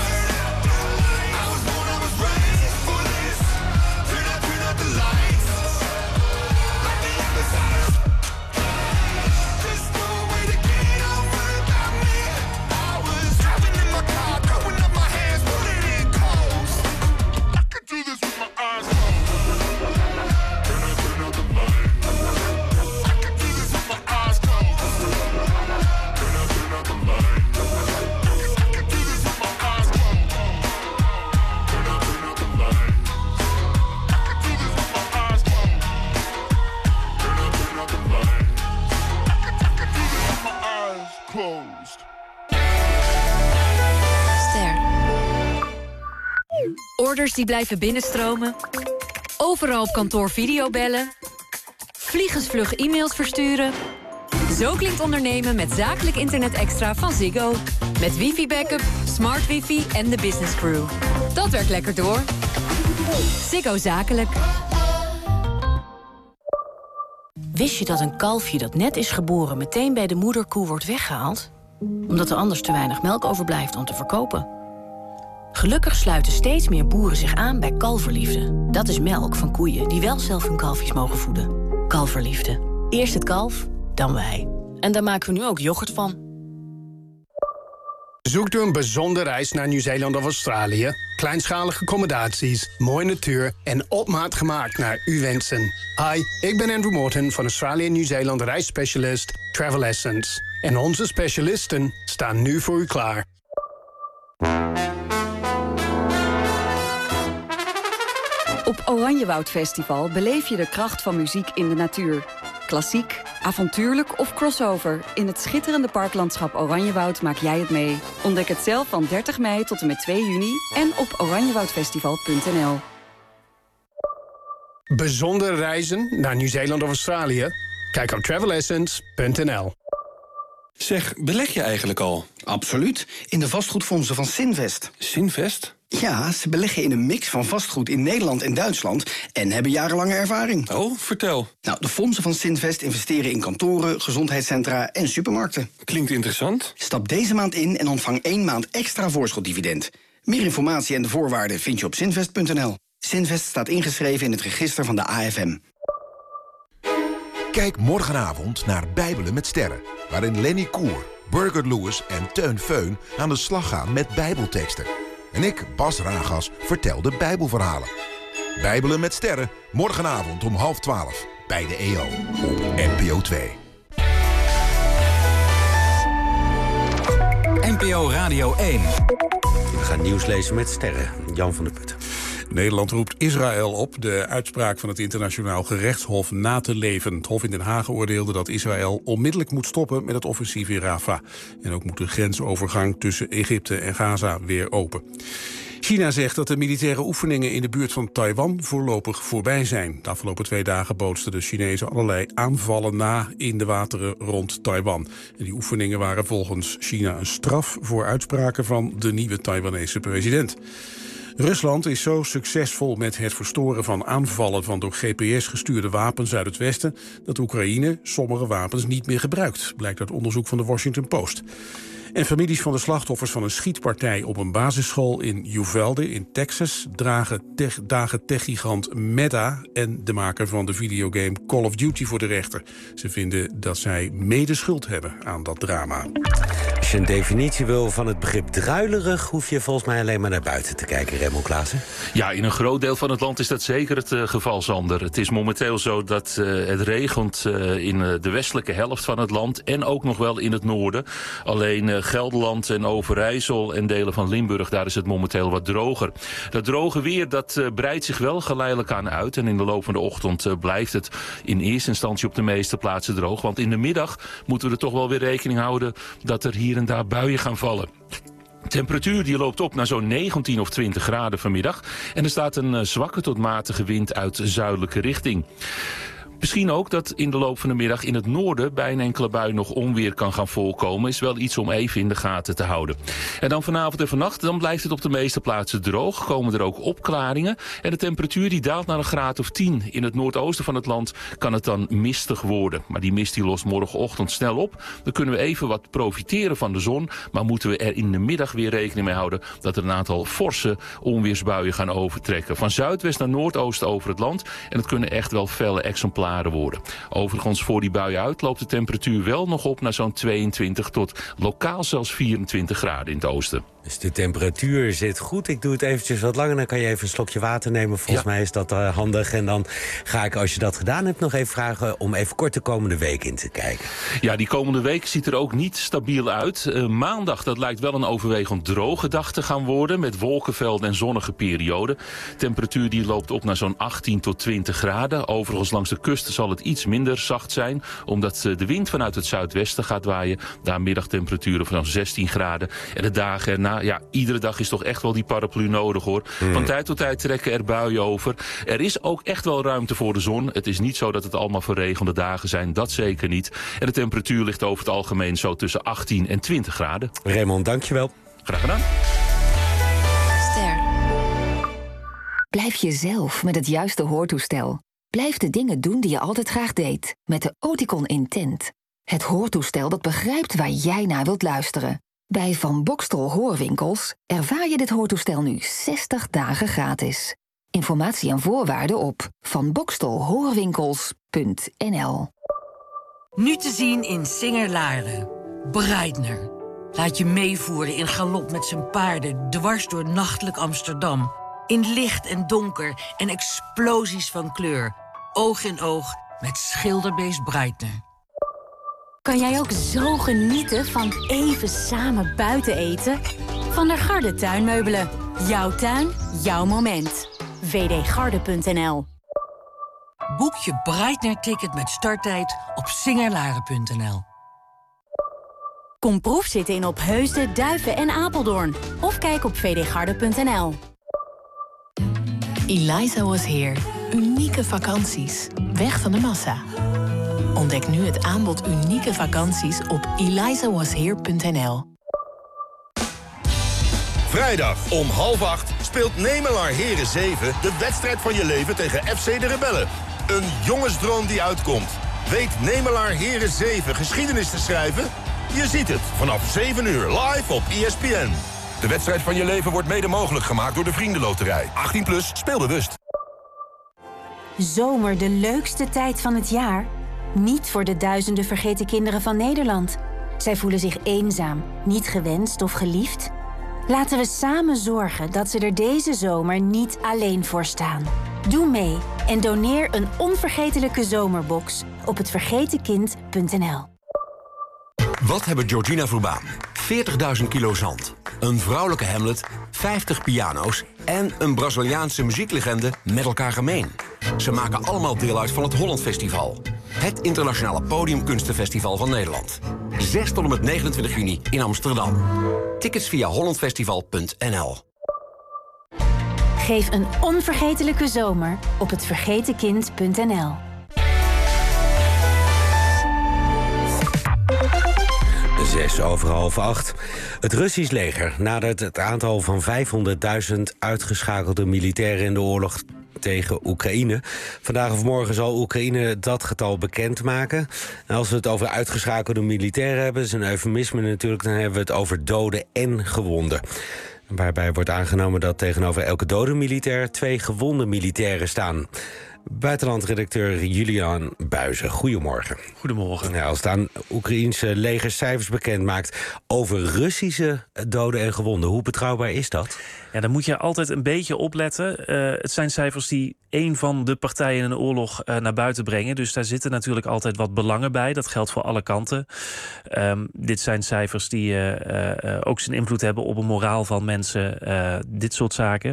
I was born, I was raised for this. Turn out, turn out the lights. Lock me up inside a cage. Just throw away the key, don't worry about me. I was driving in my car, throwing up my hands, putting it in close. I could do this with my eyes closed. Turn out, turn out the lights. I could do this with my eyes closed. Turn out, turn out the lights. I could do this with my eyes closed. Turn out, turn out the lights. I could do this with my eyes closed. Turn out, turn out the lights. I could, I could do this with my eyes closed. Ster. Orders die blijven binnenstromen. Overal op kantoor videobellen. Vliegensvlug e-mails versturen. Zo klinkt ondernemen met zakelijk internet extra van Ziggo. Met wifi-backup, smart wifi en de business crew. Dat werkt lekker door. Ziggo Zakelijk. Wist je dat een kalfje dat net is geboren meteen bij de moederkoe wordt weggehaald? Omdat er anders te weinig melk overblijft om te verkopen. Gelukkig sluiten steeds meer boeren zich aan bij Kalverliefde. Dat is melk van koeien die wel zelf hun kalfjes mogen voeden. Kalverliefde. Eerst het kalf, dan wij. En daar maken we nu ook yoghurt van. Zoekt u een bijzondere reis naar Nieuw-Zeeland of Australië? Kleinschalige accommodaties, mooie natuur en op maat gemaakt naar uw wensen. Hi, ik ben Andrew Morton van Australië en Nieuw-Zeeland reisspecialist Travel Essence. En onze specialisten staan nu voor u klaar. Op Oranjewoud Festival beleef je de kracht van muziek in de natuur. Klassiek, Avontuurlijk of crossover, in het schitterende parklandschap Oranjewoud maak jij het mee. Ontdek het zelf van dertig mei tot en met twee juni en op oranjewoudfestival punt n l. Bijzondere reizen naar Nieuw-Zeeland of Australië? Kijk op travel essence punt n l. Zeg, beleg je eigenlijk al? Absoluut, in de vastgoedfondsen van Sinvest. Sinvest? Ja, ze beleggen in een mix van vastgoed in Nederland en Duitsland en hebben jarenlange ervaring. Oh, vertel. Nou, de fondsen van Sinvest investeren in kantoren, gezondheidscentra en supermarkten. Klinkt interessant. Stap deze maand in en ontvang één maand extra voorschotdividend. Meer informatie en de voorwaarden vind je op sinvest punt n l. Sinvest staat ingeschreven in het register van de A F M. Kijk morgenavond naar Bijbelen met Sterren, waarin Lenny Koer, Burger Lewis en Teun Feun aan de slag gaan met bijbelteksten. En ik, Bas Ragas, vertel de bijbelverhalen. Bijbelen met Sterren, morgenavond om half twaalf, bij de E O, op N P O twee. N P O Radio één. We gaan nieuws lezen met Sterren. Jan van der Putten. Nederland roept Israël op de uitspraak van het Internationaal Gerechtshof na te leven. Het Hof in Den Haag oordeelde dat Israël onmiddellijk moet stoppen met het offensief in Rafah. En ook moet de grensovergang tussen Egypte en Gaza weer open. China zegt dat de militaire oefeningen in de buurt van Taiwan voorlopig voorbij zijn. De afgelopen twee dagen bootsten de Chinezen allerlei aanvallen na in de wateren rond Taiwan. En die oefeningen waren volgens China een straf voor uitspraken van de nieuwe Taiwanese president. Rusland is zo succesvol met het verstoren van aanvallen van door G P S gestuurde wapens uit het Westen dat Oekraïne sommige wapens niet meer gebruikt, blijkt uit onderzoek van de Washington Post. En families van de slachtoffers van een schietpartij op een basisschool in Uvalde in Texas dragen tech, dagen techgigant Meta en de maker van de videogame Call of Duty voor de rechter. Ze vinden dat zij medeschuld hebben aan dat drama. Als je een definitie wil van het begrip druilerig, hoef je volgens mij alleen maar naar buiten te kijken, Raymond Klaassen. Ja, in een groot deel van het land is dat zeker het uh, geval, Sander. Het is momenteel zo dat uh, het regent uh, in uh, de westelijke helft van het land en ook nog wel in het noorden. Alleen uh, Gelderland en Overijssel en delen van Limburg, daar is het momenteel wat droger. Dat droge weer, dat uh, breidt zich wel geleidelijk aan uit. En in de loop van de ochtend uh, blijft het in eerste instantie op de meeste plaatsen droog. Want in de middag moeten we er toch wel weer rekening houden dat er hier en daar buien gaan vallen. De temperatuur die loopt op naar zo'n negentien of twintig graden vanmiddag. En er staat een uh, zwakke tot matige wind uit zuidelijke richting. Misschien ook dat in de loop van de middag in het noorden bij een enkele bui nog onweer kan gaan voorkomen. Is wel iets om even in de gaten te houden. En dan vanavond en vannacht, dan blijft het op de meeste plaatsen droog. Komen er ook opklaringen. En de temperatuur die daalt naar een graad of tien. In het noordoosten van het land kan het dan mistig worden. Maar die mist die lost morgenochtend snel op. Dan kunnen we even wat profiteren van de zon. Maar moeten we er in de middag weer rekening mee houden dat er een aantal forse onweersbuien gaan overtrekken. Van zuidwest naar noordoosten over het land. En het kunnen echt wel felle exemplaren worden. Overigens, voor die buien uit loopt de temperatuur wel nog op naar zo'n tweeëntwintig tot lokaal zelfs vierentwintig graden in het oosten. Dus de temperatuur zit goed. Ik doe het eventjes wat langer, dan kan je even een slokje water nemen. Volgens ja. mij is dat uh, handig. En dan ga ik, als je dat gedaan hebt, nog even vragen om even kort de komende week in te kijken. Ja, die komende week ziet er ook niet stabiel uit. Uh, maandag, dat lijkt wel een overwegend droge dag te gaan worden, met wolkenvelden en zonnige perioden. Temperatuur die loopt op naar zo'n achttien tot twintig graden. Overigens langs de kust zal het iets minder zacht zijn, omdat uh, de wind vanuit het zuidwesten gaat waaien. Daar middagtemperaturen van zestien graden. En de dagen erna, ja, iedere dag is toch echt wel die paraplu nodig, hoor. Hmm. Van tijd tot tijd trekken er buien over. Er is ook echt wel ruimte voor de zon. Het is niet zo dat het allemaal verregende dagen zijn, dat zeker niet. En de temperatuur ligt over het algemeen zo tussen achttien en twintig graden. Raymond, dankjewel. Graag gedaan. Ster. Blijf jezelf met het juiste hoortoestel. Blijf de dingen doen die je altijd graag deed. Met de Oticon Intent. Het hoortoestel dat begrijpt waar jij naar wilt luisteren. Bij Van Boxtel Hoorwinkels ervaar je dit hoortoestel nu zestig dagen gratis. Informatie en voorwaarden op van boxtel hoorwinkels punt n l. Nu te zien in Singer-Laren. Breitner. Laat je meevoeren in galop met zijn paarden dwars door nachtelijk Amsterdam. In licht en donker en explosies van kleur. Oog in oog met schilderbeest Breitner. Kan jij ook zo genieten van even samen buiten eten? Van der Garde Tuinmeubelen. Jouw tuin, jouw moment. w d garde punt n l. Boek je Breitner-ticket met starttijd op singerlaren punt n l. Kom proefzitten in Opheusden, Duiven en Apeldoorn. Of kijk op v d garde punt n l. Eliza Was Here. Unieke vakanties. Weg van de massa. Ontdek nu het aanbod unieke vakanties op eliza was here punt n l. Vrijdag om half acht speelt Nemelaar Heren zeven de wedstrijd van je leven tegen F C de Rebellen. Een jongensdroom die uitkomt. Weet Nemelaar Heren zeven geschiedenis te schrijven? Je ziet het vanaf zeven uur live op E S P N. De wedstrijd van je leven wordt mede mogelijk gemaakt door de Vriendenloterij. achttien plus, speel bewust. Zomer, de leukste tijd van het jaar? Niet voor de duizenden vergeten kinderen van Nederland. Zij voelen zich eenzaam, niet gewenst of geliefd. Laten we samen zorgen dat ze er deze zomer niet alleen voor staan. Doe mee en doneer een onvergetelijke zomerbox op het vergeten kind punt n l. Wat hebben Georgina Verbaan, veertigduizend kilo zand, een vrouwelijke Hamlet, vijftig piano's en een Braziliaanse muzieklegende met elkaar gemeen? Ze maken allemaal deel uit van het Holland Festival. Het internationale podiumkunstenfestival van Nederland. zes tot en met negenentwintig juni in Amsterdam. Tickets via holland festival punt n l. Geef een onvergetelijke zomer op het vergeten kind punt n l. Zes over half acht. Het Russisch leger nadert het aantal van vijfhonderdduizend uitgeschakelde militairen in de oorlog tegen Oekraïne. Vandaag of morgen zal Oekraïne dat getal bekendmaken. En als we het over uitgeschakelde militairen hebben, is een eufemisme natuurlijk, dan hebben we het over doden en gewonden. Waarbij wordt aangenomen dat tegenover elke dode militair twee gewonde militairen staan. Buitenlandredacteur Julian Buizen, goedemorgen. Goedemorgen. Ja, als het aan Oekraïense legercijfers bekend maakt over Russische doden en gewonden, hoe betrouwbaar is dat? Ja, dan moet je altijd een beetje opletten. Uh, het zijn cijfers die één van de partijen in een oorlog uh, naar buiten brengen. Dus daar zitten natuurlijk altijd wat belangen bij. Dat geldt voor alle kanten. Um, dit zijn cijfers die uh, uh, ook zijn invloed hebben op een moraal van mensen. Uh, dit soort zaken.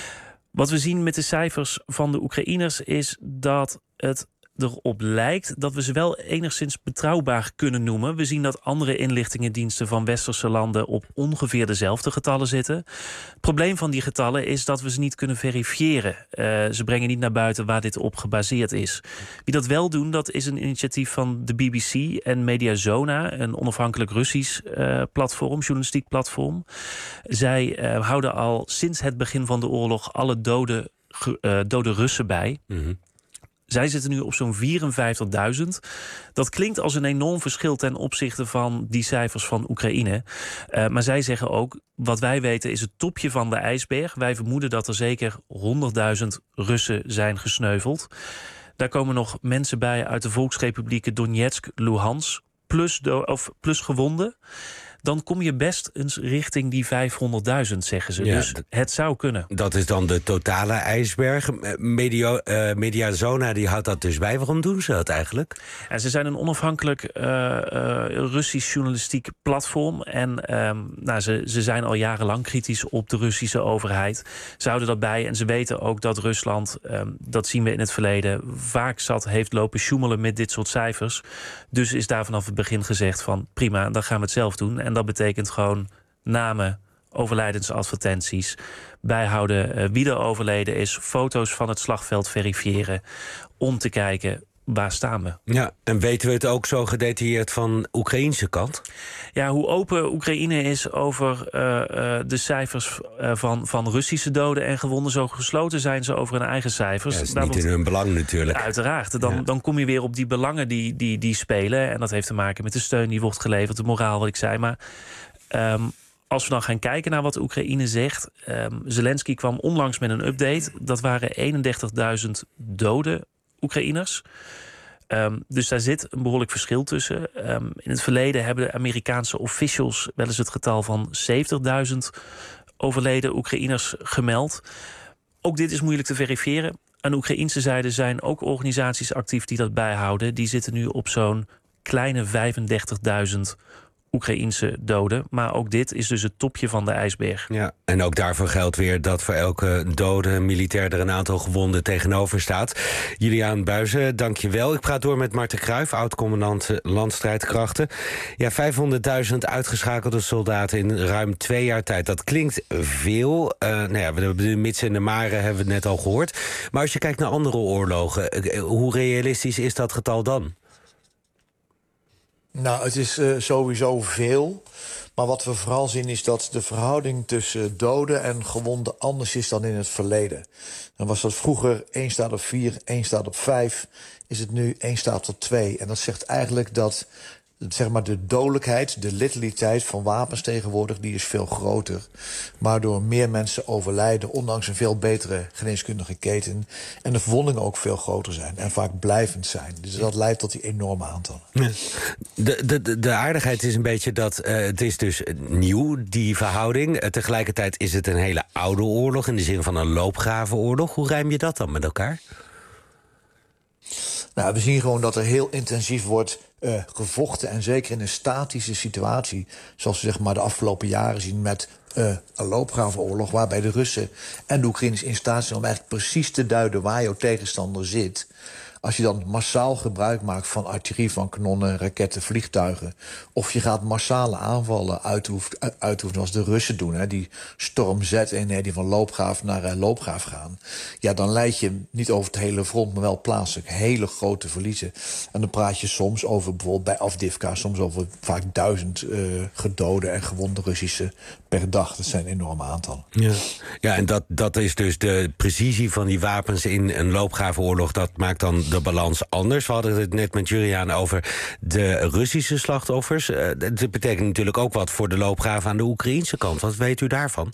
Wat we zien met de cijfers van de Oekraïners is dat het erop lijkt dat we ze wel enigszins betrouwbaar kunnen noemen. We zien dat andere inlichtingendiensten van westerse landen op ongeveer dezelfde getallen zitten. Het probleem van die getallen is dat we ze niet kunnen verifiëren. Uh, ze brengen niet naar buiten waar dit op gebaseerd is. Wie dat wel doen, dat is een initiatief van de B B C en Mediazona, een onafhankelijk Russisch uh, platform, journalistiek platform. Zij uh, houden al sinds het begin van de oorlog alle dode, uh, dode Russen bij. Mm-hmm. Zij zitten nu op zo'n vierenvijftigduizend. Dat klinkt als een enorm verschil ten opzichte van die cijfers van Oekraïne. Uh, maar zij zeggen ook, wat wij weten is het topje van de ijsberg. Wij vermoeden dat er zeker honderdduizend Russen zijn gesneuveld. Daar komen nog mensen bij uit de Volksrepublieken Donetsk, Luhansk, plus, do- of plus gewonden. Dan kom je best eens richting die vijfhonderdduizend, zeggen ze. Ja, dus het zou kunnen. Dat is dan de totale ijsberg. Medio, uh, Mediazona die houdt dat dus bij. Waarom doen ze dat eigenlijk? Ja, ze zijn een onafhankelijk uh, uh, Russisch journalistiek platform. En um, nou, ze, ze zijn al jarenlang kritisch op de Russische overheid. Ze houden dat bij en ze weten ook dat Rusland, um, dat zien we in het verleden, vaak zat heeft lopen sjoemelen met dit soort cijfers. Dus is daar vanaf het begin gezegd van prima, dan gaan we het zelf doen. En dat betekent gewoon namen, overlijdensadvertenties, bijhouden uh, wie er overleden is, foto's van het slagveld verifiëren, om te kijken waar staan we. Ja, en weten we het ook zo gedetailleerd van Oekraïnse kant? Ja, hoe open Oekraïne is over uh, uh, de cijfers uh, van, van Russische doden en gewonden, zo gesloten zijn ze over hun eigen cijfers. Ja, dat is Daar niet wordt, in hun belang natuurlijk. Uiteraard. Dan, ja. dan kom je weer op die belangen die, die, die spelen. En dat heeft te maken met de steun die wordt geleverd, de moraal wat ik zei. Maar um, als we dan gaan kijken naar wat Oekraïne zegt. Um, Zelensky kwam onlangs met een update. Dat waren eenendertigduizend doden Oekraïners. Um, dus daar zit een behoorlijk verschil tussen. Um, in het verleden hebben de Amerikaanse officials wel eens het getal van zeventigduizend overleden Oekraïners gemeld. Ook dit is moeilijk te verifiëren. Aan de Oekraïnse zijde zijn ook organisaties actief die dat bijhouden. Die zitten nu op zo'n kleine vijfendertigduizend Oekraïense doden. Maar ook dit is dus het topje van de ijsberg. Ja, en ook daarvoor geldt weer dat voor elke dode militair er een aantal gewonden tegenover staat. Juliaan Buijsen, dank je wel. Ik praat door met Marten Kruijf, oud-commandant landstrijdkrachten. Ja, vijfhonderdduizend uitgeschakelde soldaten in ruim twee jaar tijd. Dat klinkt veel. Uh, nou ja, de mits en de maren hebben we het net al gehoord. Maar als je kijkt naar andere oorlogen, hoe realistisch is dat getal dan? Nou, het is uh, sowieso veel. Maar wat we vooral zien is dat de verhouding tussen doden en gewonden anders is dan in het verleden. Dan was dat vroeger één staat op vier, één staat op vijf. Is het nu één staat op twee. En dat zegt eigenlijk dat zeg maar, de dodelijkheid, de letaliteit van wapens tegenwoordig, die is veel groter. Waardoor meer mensen overlijden, ondanks een veel betere geneeskundige keten. En de verwondingen ook veel groter zijn en vaak blijvend zijn. Dus dat leidt tot die enorme aantallen. Ja. De, de, de aardigheid is een beetje dat uh, het is dus nieuw, die verhouding. Uh, tegelijkertijd is het een hele oude oorlog, in de zin van een loopgravenoorlog. Hoe rijm je dat dan met elkaar? Nou, we zien gewoon dat er heel intensief wordt uh, gevochten. En zeker in een statische situatie, zoals we zeg maar de afgelopen jaren zien met uh, een loopgravenoorlog, waarbij de Russen en de Oekraïners in staat zijn om eigenlijk precies te duiden waar jouw tegenstander zit. Als je dan massaal gebruik maakt van artillerie, van kanonnen, raketten, vliegtuigen, of je gaat massale aanvallen uitoefenen als de Russen doen, hè, die Storm Z-eenheden die van loopgraaf naar uh, loopgraaf gaan, ja, dan leid je niet over het hele front, maar wel plaatselijk hele grote verliezen. En dan praat je soms over, bijvoorbeeld bij Avdivka, soms over vaak duizend uh, gedode en gewonde Russische per dag. Dat zijn enorme aantallen. Ja, ja en dat, dat is dus de precisie van die wapens in een loopgravenoorlog, dat maakt dan de balans anders. We hadden het net met Juliaan over de Russische slachtoffers. Uh, dat betekent natuurlijk ook wat voor de loopgraven aan de Oekraïnse kant. Wat weet u daarvan?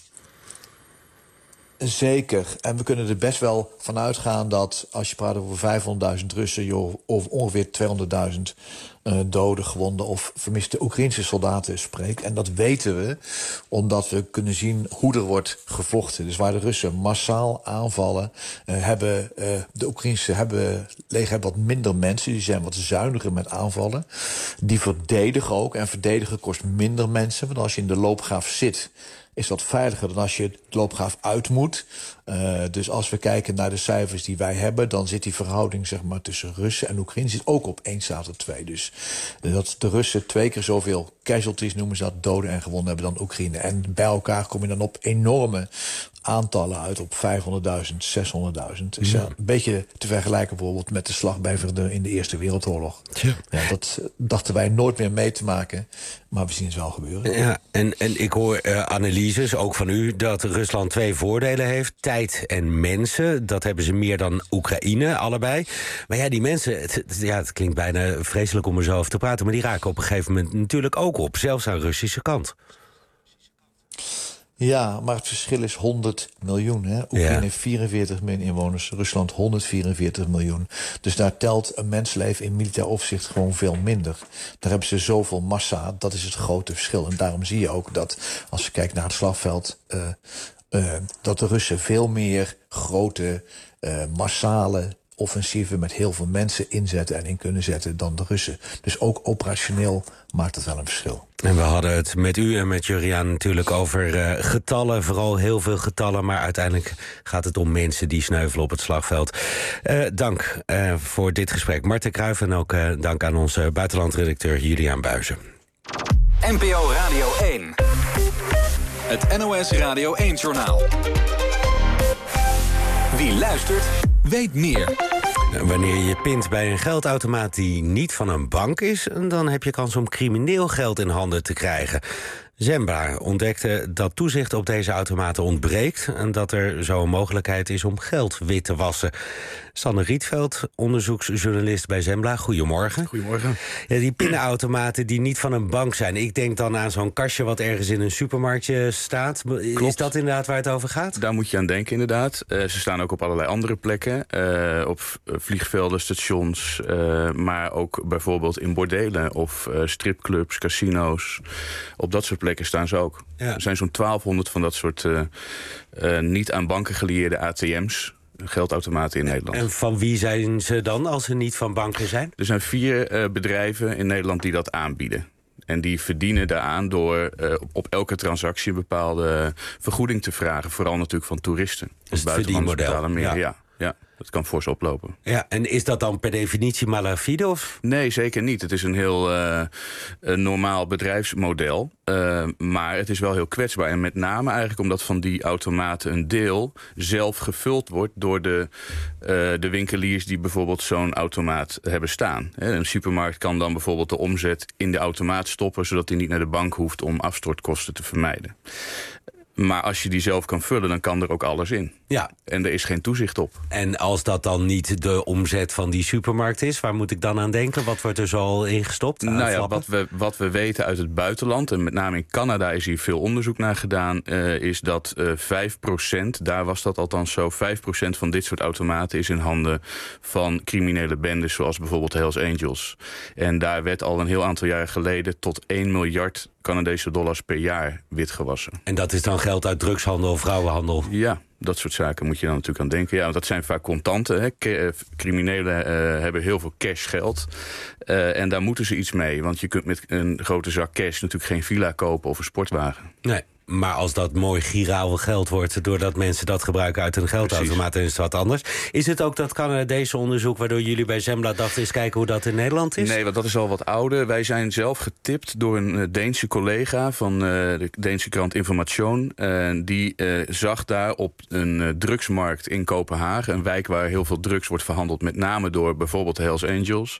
Zeker. En we kunnen er best wel van uitgaan dat als je praat over vijfhonderdduizend Russen, je over ongeveer tweehonderdduizend uh, doden, gewonden of vermiste Oekraïnse soldaten spreekt. En dat weten we omdat we kunnen zien hoe er wordt gevochten. Dus waar de Russen massaal aanvallen, uh, hebben uh, de Oekraïnse hebben, leger hebben wat minder mensen. Die zijn wat zuiniger met aanvallen. Die verdedigen ook. En verdedigen kost minder mensen. Want als je in de loopgraaf zit, is dat veiliger dan als je de loopgraaf uit moet. Uh, dus als we kijken naar de cijfers die wij hebben, dan zit die verhouding zeg maar, tussen Russen en Oekraïne zit ook op één staat op twee. Dus dat de Russen twee keer zoveel casualties, noemen ze dat, doden en gewonden hebben dan Oekraïne. En bij elkaar kom je dan op enorme aantallen uit, op vijfhonderdduizend, zeshonderdduizend. Dus ja, een beetje te vergelijken bijvoorbeeld met de slag bij Verdun in de Eerste Wereldoorlog. Ja. Ja, dat dachten wij nooit meer mee te maken, maar we zien het wel gebeuren. Ja, en, en ik hoor uh, analyses, ook van u, dat Rusland twee voordelen heeft. Tijd en mensen, dat hebben ze meer dan Oekraïne, allebei. Maar ja, die mensen, het, het, ja, het klinkt bijna vreselijk om er zo over te praten, maar die raken op een gegeven moment natuurlijk ook op, zelfs aan de Russische kant. Ja, maar het verschil is honderd miljoen. Hè? Oekraïne Ja. heeft vierenveertig miljoen inwoners, Rusland honderdvierenveertig miljoen. Dus daar telt een mensleven in militair opzicht gewoon veel minder. Daar hebben ze zoveel massa, dat is het grote verschil. En daarom zie je ook dat, als je kijkt naar het slagveld, Uh, uh, dat de Russen veel meer grote, uh, massale offensieven met heel veel mensen inzetten en in kunnen zetten dan de Russen. Dus ook operationeel maakt het wel een verschil. En we hadden het met u en met Juliaan natuurlijk over uh, getallen, vooral heel veel getallen, maar uiteindelijk gaat het om mensen die sneuvelen op het slagveld. Uh, dank uh, voor dit gesprek, Marten Kruijf, en ook uh, dank aan onze buitenlandredacteur Juliaan Buijsen. N P O Radio één. Het N O S Radio één-journaal. Wie luistert, weet meer. Wanneer je pint bij een geldautomaat die niet van een bank is, dan heb je kans om crimineel geld in handen te krijgen. Zembla ontdekte dat toezicht op deze automaten ontbreekt en dat er zo een mogelijkheid is om geld wit te wassen. Sanne Rietveld, onderzoeksjournalist bij Zembla. Goedemorgen. Goedemorgen. Ja, die pinautomaten die niet van een bank zijn. Ik denk dan aan zo'n kastje wat ergens in een supermarktje staat. Klopt. Is dat inderdaad waar het over gaat? Daar moet je aan denken, inderdaad. Uh, ze staan ook op allerlei andere plekken. Uh, op vliegvelden, stations. Uh, maar ook bijvoorbeeld in bordelen of uh, stripclubs, casino's. Op dat soort plekken staan ze ook. Ja. Er zijn zo'n twaalfhonderd van dat soort uh, uh, niet aan banken gelieerde A T M's. Geldautomaten in Nederland. En van wie zijn ze dan als ze niet van banken zijn? Er zijn vier uh, bedrijven in Nederland die dat aanbieden. En die verdienen daaraan door uh, op elke transactie een bepaalde vergoeding te vragen. Vooral natuurlijk van toeristen. Dus het verdienmodel. Meer, ja. ja. Ja, dat kan fors oplopen. Ja, en is dat dan per definitie malafide? Of? Nee, zeker niet. Het is een heel uh, een normaal bedrijfsmodel. Uh, maar het is wel heel kwetsbaar. En met name eigenlijk omdat van die automaten een deel zelf gevuld wordt door de, uh, de winkeliers die bijvoorbeeld zo'n automaat hebben staan. He, een supermarkt kan dan bijvoorbeeld de omzet in de automaat stoppen, zodat hij niet naar de bank hoeft om afstortkosten te vermijden. Maar als je die zelf kan vullen, dan kan er ook alles in. Ja. En er is geen toezicht op. En als dat dan niet de omzet van die supermarkt is, waar moet ik dan aan denken? Wat wordt er zo al ingestopt? Nou ja, wat we, wat we weten uit het buitenland, en met name in Canada is hier veel onderzoek naar gedaan, uh, is dat uh, vijf procent, daar was dat althans zo, vijf procent van dit soort automaten is in handen van criminele bendes, zoals bijvoorbeeld Hells Angels. En daar werd al een heel aantal jaren geleden tot één miljard Canadese dollars per jaar witgewassen. En dat is dan geld uit drugshandel, vrouwenhandel? Ja, dat soort zaken moet je dan natuurlijk aan denken. Ja, want dat zijn vaak contanten. Hè. K- criminelen uh, hebben heel veel cashgeld. Uh, en daar moeten ze iets mee. Want je kunt met een grote zak cash natuurlijk geen villa kopen of een sportwagen. Nee. Maar als dat mooi giraal geld wordt, doordat mensen dat gebruiken uit een geldautomaat, dan is het wat anders. Is het ook dat Canadese onderzoek waardoor jullie bij Zembla dachten eens kijken hoe dat in Nederland is? Nee, want dat is al wat ouder. Wij zijn zelf getipt door een uh, Deense collega van uh, de Deense krant Information. Uh, die uh, zag daar op een uh, drugsmarkt in Kopenhagen, een wijk waar heel veel drugs wordt verhandeld, met name door bijvoorbeeld Hells Angels,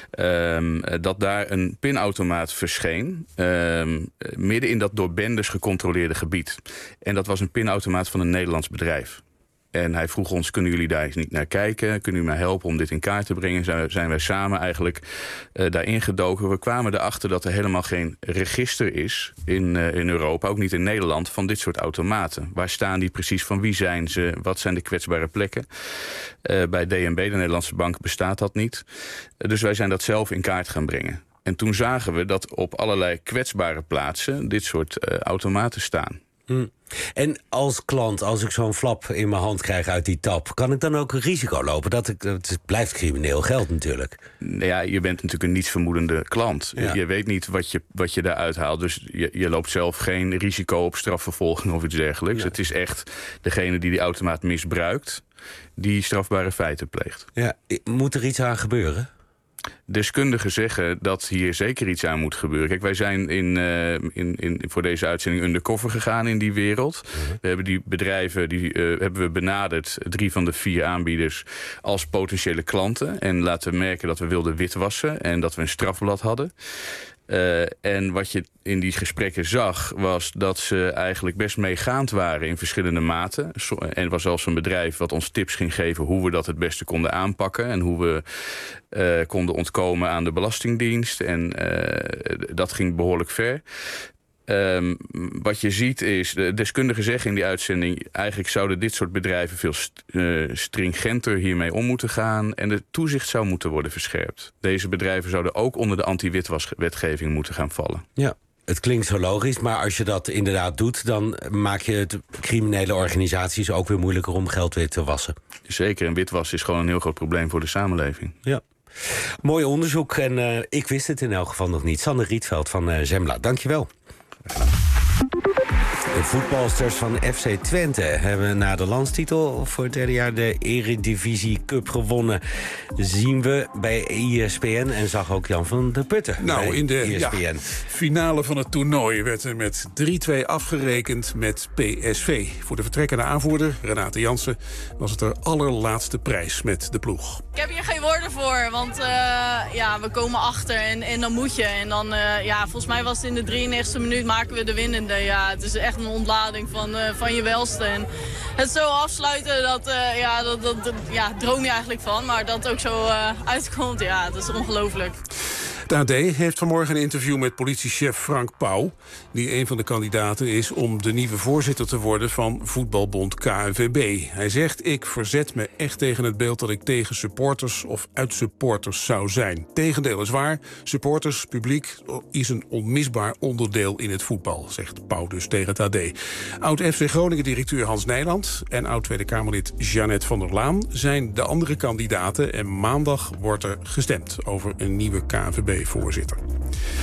um, dat daar een pinautomaat verscheen, um, midden in dat door bendes gecontroleerde gebied. En dat was een pinautomaat van een Nederlands bedrijf. En hij vroeg ons, kunnen jullie daar eens niet naar kijken? Kunnen jullie mij helpen om dit in kaart te brengen? Zijn, zijn wij samen eigenlijk uh, daarin gedoken. We kwamen erachter dat er helemaal geen register is in, uh, in Europa, ook niet in Nederland, van dit soort automaten. Waar staan die precies? Van wie zijn ze? Wat zijn de kwetsbare plekken? Uh, bij D N B, de Nederlandse bank, bestaat dat niet. Uh, dus wij zijn dat zelf in kaart gaan brengen. En toen zagen we dat op allerlei kwetsbare plaatsen dit soort uh, automaten staan. Mm. En als klant, als ik zo'n flap in mijn hand krijg uit die tap, kan ik dan ook een risico lopen? Dat ik, het blijft crimineel geld natuurlijk. Ja, je bent natuurlijk een nietsvermoedende klant. Ja. Je weet niet wat je, wat je daaruit haalt. Dus je, je loopt zelf geen risico op strafvervolging of iets dergelijks. Nee. Het is echt degene die die automaat misbruikt, die strafbare feiten pleegt. Ja, moet er iets aan gebeuren? Deskundigen zeggen dat hier zeker iets aan moet gebeuren. Kijk, wij zijn in, uh, in, in, voor deze uitzending undercover gegaan in die wereld. Mm-hmm. We hebben die bedrijven die, uh, hebben we benaderd, drie van de vier aanbieders, als potentiële klanten. En laten merken dat we wilden witwassen en dat we een strafblad hadden. Uh, en wat je in die gesprekken zag, was dat ze eigenlijk best meegaand waren in verschillende maten. So, en er was zelfs een bedrijf wat ons tips ging geven hoe we dat het beste konden aanpakken en hoe we uh, konden ontkomen aan de Belastingdienst. En uh, dat ging behoorlijk ver. Um, wat je ziet is, de deskundigen zeggen in die uitzending, eigenlijk zouden dit soort bedrijven veel st uh, stringenter hiermee om moeten gaan en de toezicht zou moeten worden verscherpt. Deze bedrijven zouden ook onder de anti-witwaswetgeving moeten gaan vallen. Ja. Het klinkt zo logisch, maar als je dat inderdaad doet, dan maak je het criminele organisaties ook weer moeilijker om geld weer te wassen. Zeker, en witwassen is gewoon een heel groot probleem voor de samenleving. Ja. Mooi onderzoek en uh, ik wist het in elk geval nog niet. Sander Rietveld van uh, Zembla, dankjewel. De voetbalsters van F C Twente hebben na de landstitel voor het derde jaar de Eredivisie Cup gewonnen. Zien we bij E S P N en zag ook Jan van der Putten. Nou, in de E S P N. Ja, finale van het toernooi werd er met drie twee afgerekend met P S V. Voor de vertrekkende aanvoerder, Renate Jansen, was het haar allerlaatste prijs met de ploeg. Ik heb hier geen woorden voor, want uh, ja, we komen achter en, en dan moet je. En dan, uh, ja, volgens mij was het in de drieënnegentigste minuut maken we de winnende. Ja, het is echt een ontlading van, uh, van je welste. En het zo afsluiten, dat, uh, ja, dat, dat, dat ja, droom je eigenlijk van. Maar dat het ook zo uh, uitkomt, ja, dat is ongelooflijk. De A D heeft vanmorgen een interview met politiechef Frank Pauw, die een van de kandidaten is om de nieuwe voorzitter te worden van voetbalbond K N V B. Hij zegt, ik verzet me echt tegen het beeld dat ik tegen supporters of uit supporters zou zijn. Tegendeel is waar, supporters, publiek is een onmisbaar onderdeel in het voetbal, zegt Pauw dus tegen het A D. Oud-F C Groningen-directeur Hans Nijland en oud-Tweede Kamerlid Jeannette van der Laan zijn de andere kandidaten en maandag wordt er gestemd over een nieuwe K N V B-voorzitter.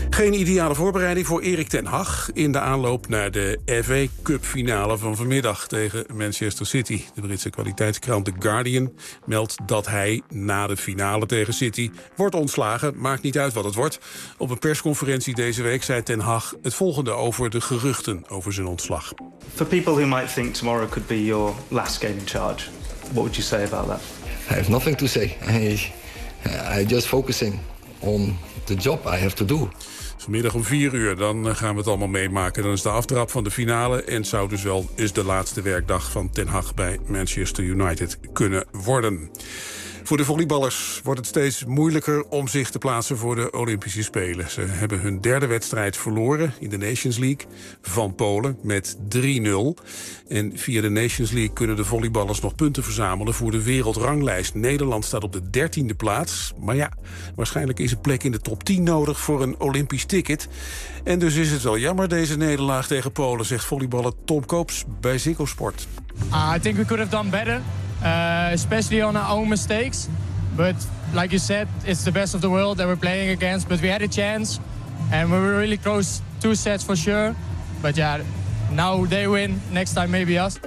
Geen ideale voorbereiding voor Erik ten Hag in de aanloop naar de F A Cup finale van vanmiddag tegen Manchester City. De Britse kwaliteitskrant The Guardian meldt dat hij na de finale tegen City wordt ontslagen. Maakt niet uit wat het wordt. Op een persconferentie deze week zei ten Hag het volgende over de geruchten over zijn ontslag. For people who might think tomorrow could be your last game in charge, what would you say about that? I have nothing to say. I, I just focusing on the job I have to do. Vanmiddag om vier uur, dan gaan we het allemaal meemaken. Dan is de aftrap van de finale en het zou dus wel eens de laatste werkdag van Ten Hag bij Manchester United kunnen worden. Voor de volleyballers wordt het steeds moeilijker om zich te plaatsen voor de Olympische Spelen. Ze hebben hun derde wedstrijd verloren in de Nations League van Polen met drie nul. En via de Nations League kunnen de volleyballers nog punten verzamelen voor de wereldranglijst. Nederland staat op de dertiende plaats. Maar ja, waarschijnlijk is een plek in de top tien nodig voor een Olympisch ticket. En dus is het wel jammer deze nederlaag tegen Polen, zegt volleyballer Tom Koops bij Ziggo Sport. Uh, I think we could have done better. Uh, especially on our own mistakes. But like you said, it's the best of the world that we're playing against. But we had a chance, and we were really close two sets for sure. But yeah, now they win. Next time maybe us.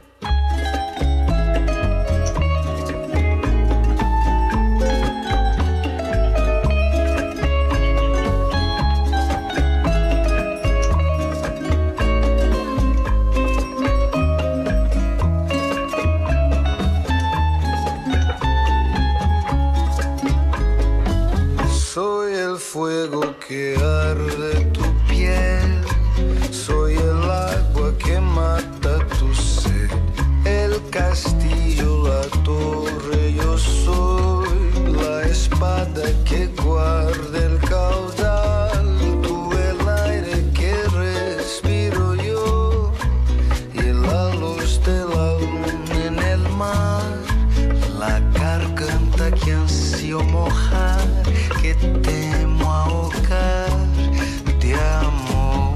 Fuego que arde tu piel, soy el agua que mata tu sed, el castillo, la torre, yo soy la espada que guarda el caudal, tú el aire que respiro yo, y la luz de la luna en el mar, la garganta que ansio mojar, que temo ahogar de amor.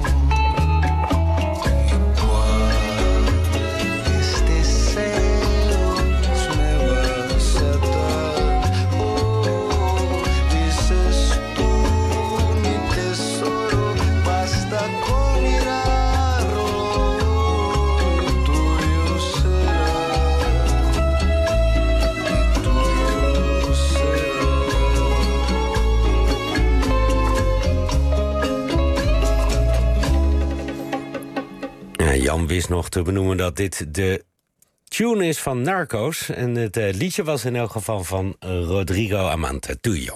Igual este celos me vas a dar. Oh, dices tú, mi tesoro, basta con mirarlo, y tuyo será, y tuyo será. Jan wist nog te benoemen dat dit de tune is van Narcos. En het uh, liedje was in elk geval van Rodrigo Amante Tuyo.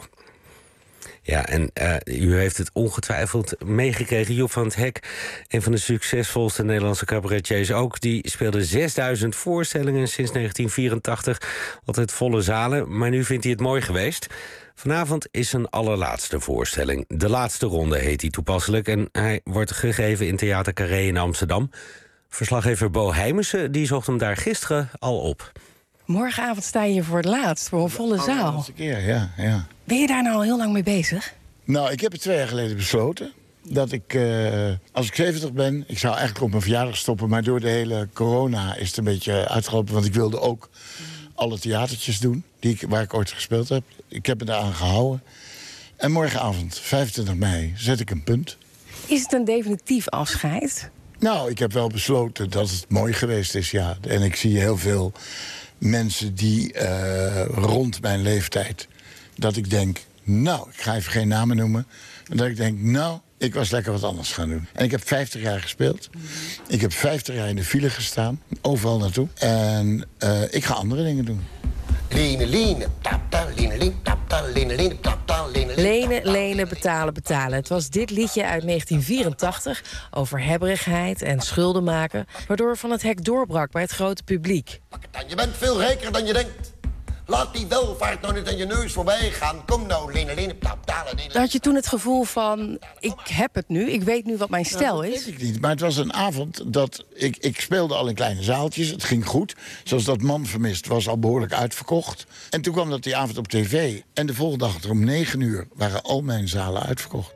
Ja, en uh, u heeft het ongetwijfeld meegekregen. Joep van het Hek, een van de succesvolste Nederlandse cabaretiers ook. Die speelde zesduizend voorstellingen sinds negentien vierentachtig. Altijd volle zalen, maar nu vindt hij het mooi geweest. Vanavond is zijn allerlaatste voorstelling. De laatste ronde heet hij toepasselijk. En hij wordt gegeven in Theater Carré in Amsterdam. Verslaggever Bo Heijmense die zocht hem daar gisteren al op. Morgenavond sta je hier voor het laatst, voor een volle zaal. De laatste keer, ja, ja. Ben je daar nou al heel lang mee bezig? Nou, ik heb het twee jaar geleden besloten. Dat ik, uh, als ik zeventig ben, ik zou eigenlijk op mijn verjaardag stoppen. Maar door de hele corona is het een beetje uitgelopen. Want ik wilde ook alle theatertjes doen die ik, waar ik ooit gespeeld heb. Ik heb me daaraan gehouden. En morgenavond, vijfentwintig mei, zet ik een punt. Is het een definitief afscheid? Nou, ik heb wel besloten dat het mooi geweest is, ja. En ik zie heel veel mensen die uh, rond mijn leeftijd, dat ik denk, nou, ik ga even geen namen noemen. Maar dat ik denk, nou, ik was lekker wat anders gaan doen. En ik heb vijftig jaar gespeeld. Ik heb vijftig jaar in de file gestaan, overal naartoe. En uh, ik ga andere dingen doen. Lenen, lenen, tapta, lenen, lenen, tapta, lenen, lenen, tapta, lenen, lenen, lenen, betalen, betalen. Het was dit liedje uit negentien vierentachtig over hebberigheid en schulden maken, waardoor Van het Hek doorbrak bij het grote publiek. Je bent veel rijker dan je denkt. Laat die welvaart nou niet aan je neus voorbij gaan. Kom nou, lenen, lenen, taptalen. Dan had je toen het gevoel van, ik heb het nu, ik weet nu wat mijn stijl nou, dat is. weet ik niet, maar het was een avond dat ik, ik speelde al in kleine zaaltjes. Het ging goed. Zoals dat Man Vermist was al behoorlijk uitverkocht. En toen kwam dat die avond op tv. En de volgende dag om negen uur waren al mijn zalen uitverkocht.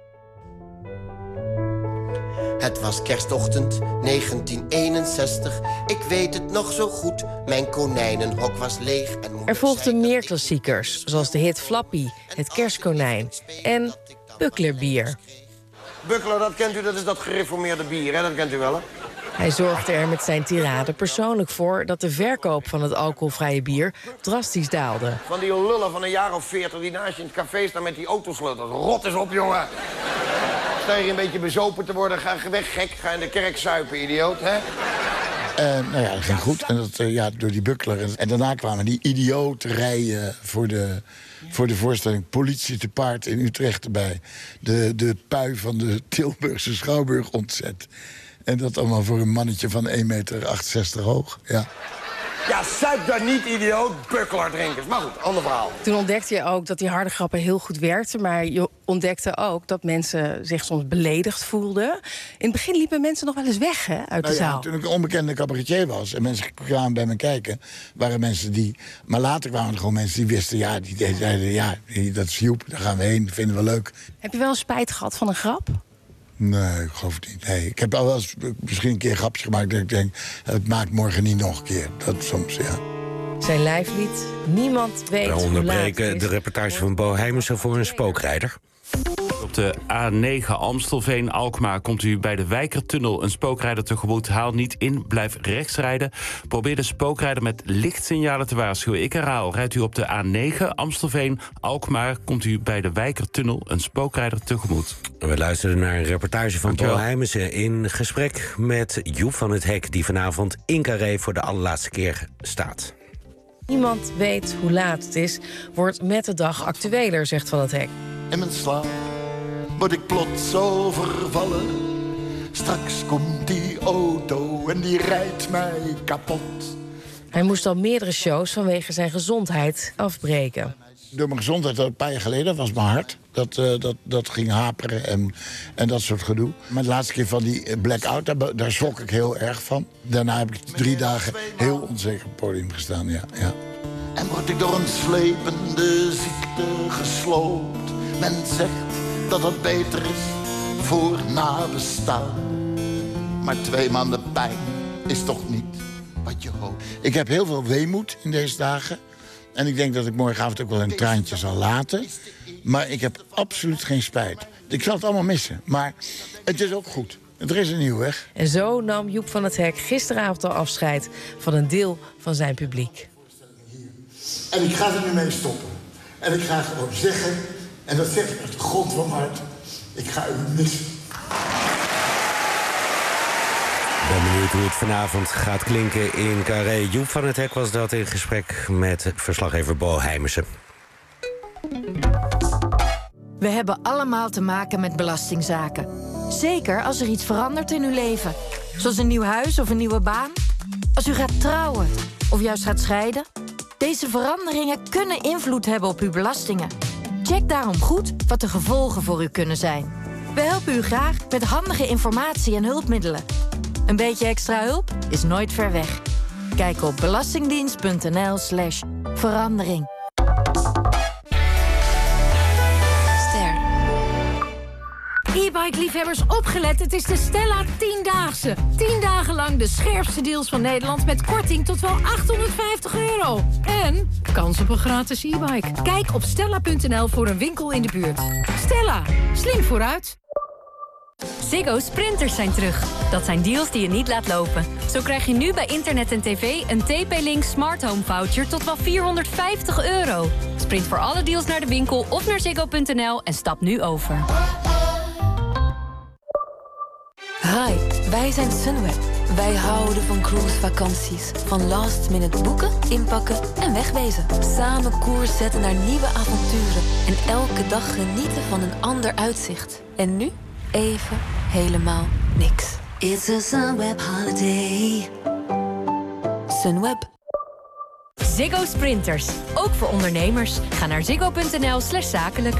Het was kerstochtend negentien eenenzestig. Ik weet het nog zo goed. Mijn konijnenhok was leeg. En er volgden meer klassiekers, zoals de hit Flappy, Het Kerstkonijn en Bucklerbier. Buckler, dat kent u, dat is dat gereformeerde bier, hè? Dat kent u wel, hè? Hij zorgde er met zijn tirade persoonlijk voor dat de verkoop van het alcoholvrije bier drastisch daalde. Van die lullen van een jaar of veertig die naast je in het café staan met die autosleutels. Rot eens op, jongen. Sta je een beetje bezopen te worden, ga weg, gek. Ga in de kerk zuipen, idioot, hè? Uh, nou ja, dat ging goed. En dat, uh, ja, door die Buckler. En, en daarna kwamen die idioten rijden voor de, voor de voorstelling Politie te paard in Utrecht erbij. De, de pui van de Tilburgse Schouwburg ontzet. En dat allemaal voor een mannetje van één meter achtenzestig hoog. Ja. Ja, zuip daar niet, idioot. Buckler drinkers. Maar goed, ander verhaal. Toen ontdekte je ook dat die harde grappen heel goed werkten. Maar je ontdekte ook dat mensen zich soms beledigd voelden. In het begin liepen mensen nog wel eens weg, hè, uit nou de ja, zaal. Toen ik een onbekende cabaretier was en mensen kwamen bij me kijken, waren mensen die... Maar later kwamen er gewoon mensen die wisten, ja, die zeiden, ja, dat is Joep, daar gaan we heen, dat vinden we leuk. Heb je wel een spijt gehad van een grap? Nee, ik geloof het niet. Nee, ik heb al wel eens misschien een keer een grapje gemaakt dat ik denk, het maakt morgen niet nog een keer. Dat soms, ja. Zijn lijflied, niemand weet We hoe laat onderbreken het is. de reportage van Bo Heimersen voor een spookrijder. Op de A negen Amstelveen-Alkmaar komt u bij de Wijkertunnel een spookrijder tegemoet. Haal niet in, blijf rechts rijden. Probeer de spookrijder met lichtsignalen te waarschuwen. Ik herhaal, rijdt u op de A negen Amstelveen-Alkmaar... komt u bij de Wijkertunnel een spookrijder tegemoet. We luisteren naar een reportage van Dankjewel. Paul Heimersen in gesprek met Joep van het Hek, die vanavond in Carré voor de allerlaatste keer staat. Niemand weet hoe laat het is, wordt met de dag actueler, zegt Van het Hek. In mijn slaap word ik plots overvallen. Straks komt die auto en die rijdt mij kapot. Hij moest al meerdere shows vanwege zijn gezondheid afbreken. Door mijn gezondheid, een paar jaar geleden, was mijn hart. Dat, uh, dat, dat ging haperen en, en dat soort gedoe. Maar de laatste keer van die blackout, daar, daar schrok ik heel erg van. Daarna heb ik drie dagen heel onzeker op het podium gestaan, ja. ja. En word ik door een slepende ziekte gesloopt. Men zegt dat het beter is voor nabestaan. Maar twee maanden pijn is toch niet wat je hoopt. Ik heb heel veel weemoed in deze dagen. En ik denk dat ik morgenavond ook wel een traantje zal laten. Maar ik heb absoluut geen spijt. Ik zal het allemaal missen, maar het is ook goed. Er is een nieuwe weg. En zo nam Joep van het Hek gisteravond al afscheid van een deel van zijn publiek. En ik ga er nu mee stoppen. En ik ga gewoon zeggen, en dat zeg ik uit de grond van mijn hart, ik ga u missen. Ik ben benieuwd hoe het vanavond gaat klinken in Carré. Joep van het Hek was dat in gesprek met verslaggever Bo Heimersen. We hebben allemaal te maken met belastingzaken. Zeker als er iets verandert in uw leven. Zoals een nieuw huis of een nieuwe baan. Als u gaat trouwen of juist gaat scheiden. Deze veranderingen kunnen invloed hebben op uw belastingen. Check daarom goed wat de gevolgen voor u kunnen zijn. We helpen u graag met handige informatie en hulpmiddelen. Een beetje extra hulp is nooit ver weg. Kijk op belastingdienst.nl slash verandering. E-bike-liefhebbers, opgelet, het is de Stella tiendaagse. tien dagen lang de scherpste deals van Nederland met korting tot wel achthonderdvijftig euro. En kans op een gratis e-bike. Kijk op stella punt n l voor een winkel in de buurt. Stella, slim vooruit. Ziggo Sprinters zijn terug. Dat zijn deals die je niet laat lopen. Zo krijg je nu bij internet en tv een T P-Link Smart Home voucher tot wel vierhonderdvijftig euro. Sprint voor alle deals naar de winkel of naar ziggo punt n l en stap nu over. Hi, wij zijn Sunweb. Wij houden van cruisevakanties. Van last minute boeken, inpakken en wegwezen. Samen koers zetten naar nieuwe avonturen. En elke dag genieten van een ander uitzicht. En nu even helemaal niks. It's a Sunweb holiday. Sunweb. Ziggo Sprinters. Ook voor ondernemers. Ga naar ziggo punt n l slash zakelijk.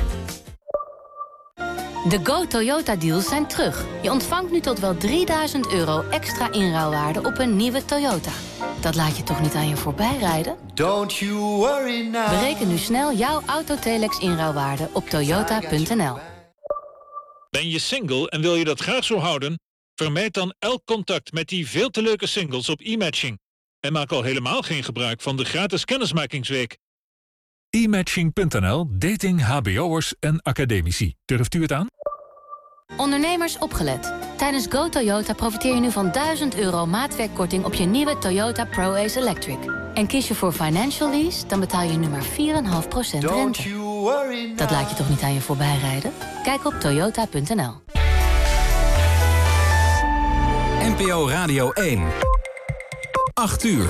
De Go Toyota deals zijn terug. Je ontvangt nu tot wel drieduizend euro extra inruilwaarde op een nieuwe Toyota. Dat laat je toch niet aan je voorbij rijden? Don't you worry now. Bereken nu snel jouw Autotelex inruilwaarde op toyota punt n l. Ben je single en wil je dat graag zo houden? Vermijd dan elk contact met die veel te leuke singles op e-matching. En maak al helemaal geen gebruik van de gratis kennismakingsweek. e matching punt n l, dating, hbo'ers en academici. Durft u het aan? Ondernemers opgelet. Tijdens Go Toyota profiteer je nu van duizend euro maatwerkkorting op je nieuwe Toyota ProAce Electric. En kies je voor financial lease, dan betaal je nu maar vier komma vijf procent rente. Dat laat je toch niet aan je voorbij rijden? Kijk op toyota punt n l. N P O Radio één. acht uur.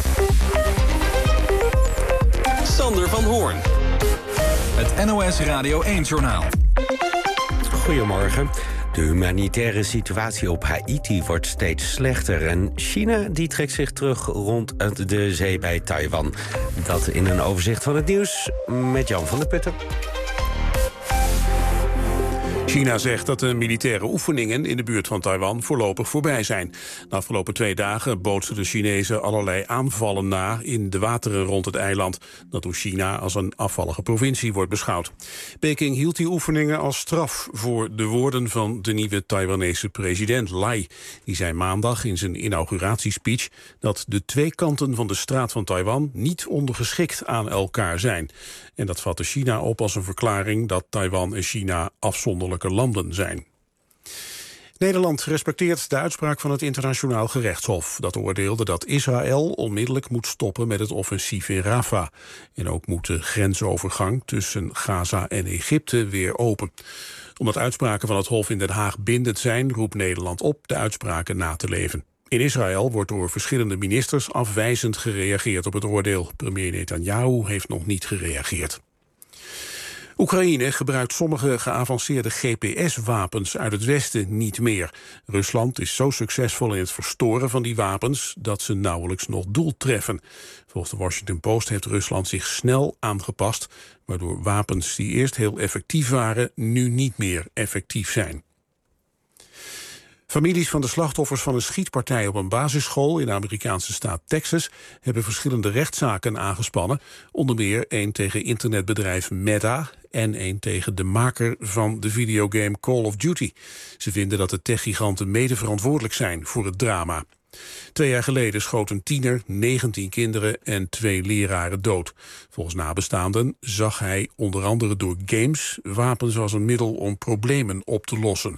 Sander van Hoorn. Het N O S Radio één-journaal. Goedemorgen. De humanitaire situatie op Haiti wordt steeds slechter en China die trekt zich terug rond de zee bij Taiwan. Dat in een overzicht van het nieuws met Jan van der Putten. China zegt dat de militaire oefeningen in de buurt van Taiwan voorlopig voorbij zijn. De afgelopen twee dagen bootsten de Chinezen allerlei aanvallen na in de wateren rond het eiland, dat door China als een afvallige provincie wordt beschouwd. Peking hield die oefeningen als straf voor de woorden van de nieuwe Taiwanese president Lai. Die zei maandag in zijn inauguratiespeech dat de twee kanten van de straat van Taiwan niet ondergeschikt aan elkaar zijn. En dat vatte China op als een verklaring dat Taiwan en China afzonderlijke landen zijn. Nederland respecteert de uitspraak van het Internationaal Gerechtshof. Dat oordeelde dat Israël onmiddellijk moet stoppen met het offensief in Rafah. En ook moet de grensovergang tussen Gaza en Egypte weer open. Omdat uitspraken van het Hof in Den Haag bindend zijn, roept Nederland op de uitspraken na te leven. In Israël wordt door verschillende ministers afwijzend gereageerd op het oordeel. Premier Netanyahu heeft nog niet gereageerd. Oekraïne gebruikt sommige geavanceerde G P S-wapens uit het Westen niet meer. Rusland is zo succesvol in het verstoren van die wapens dat ze nauwelijks nog doel treffen. Volgens de Washington Post heeft Rusland zich snel aangepast, waardoor wapens die eerst heel effectief waren, nu niet meer effectief zijn. Families van de slachtoffers van een schietpartij op een basisschool in de Amerikaanse staat Texas hebben verschillende rechtszaken aangespannen. Onder meer één tegen internetbedrijf Meta en één tegen de maker van de videogame Call of Duty. Ze vinden dat de techgiganten mede verantwoordelijk zijn voor het drama. Twee jaar geleden schoot een tiener negentien kinderen en twee leraren dood. Volgens nabestaanden zag hij onder andere door games wapens als een middel om problemen op te lossen.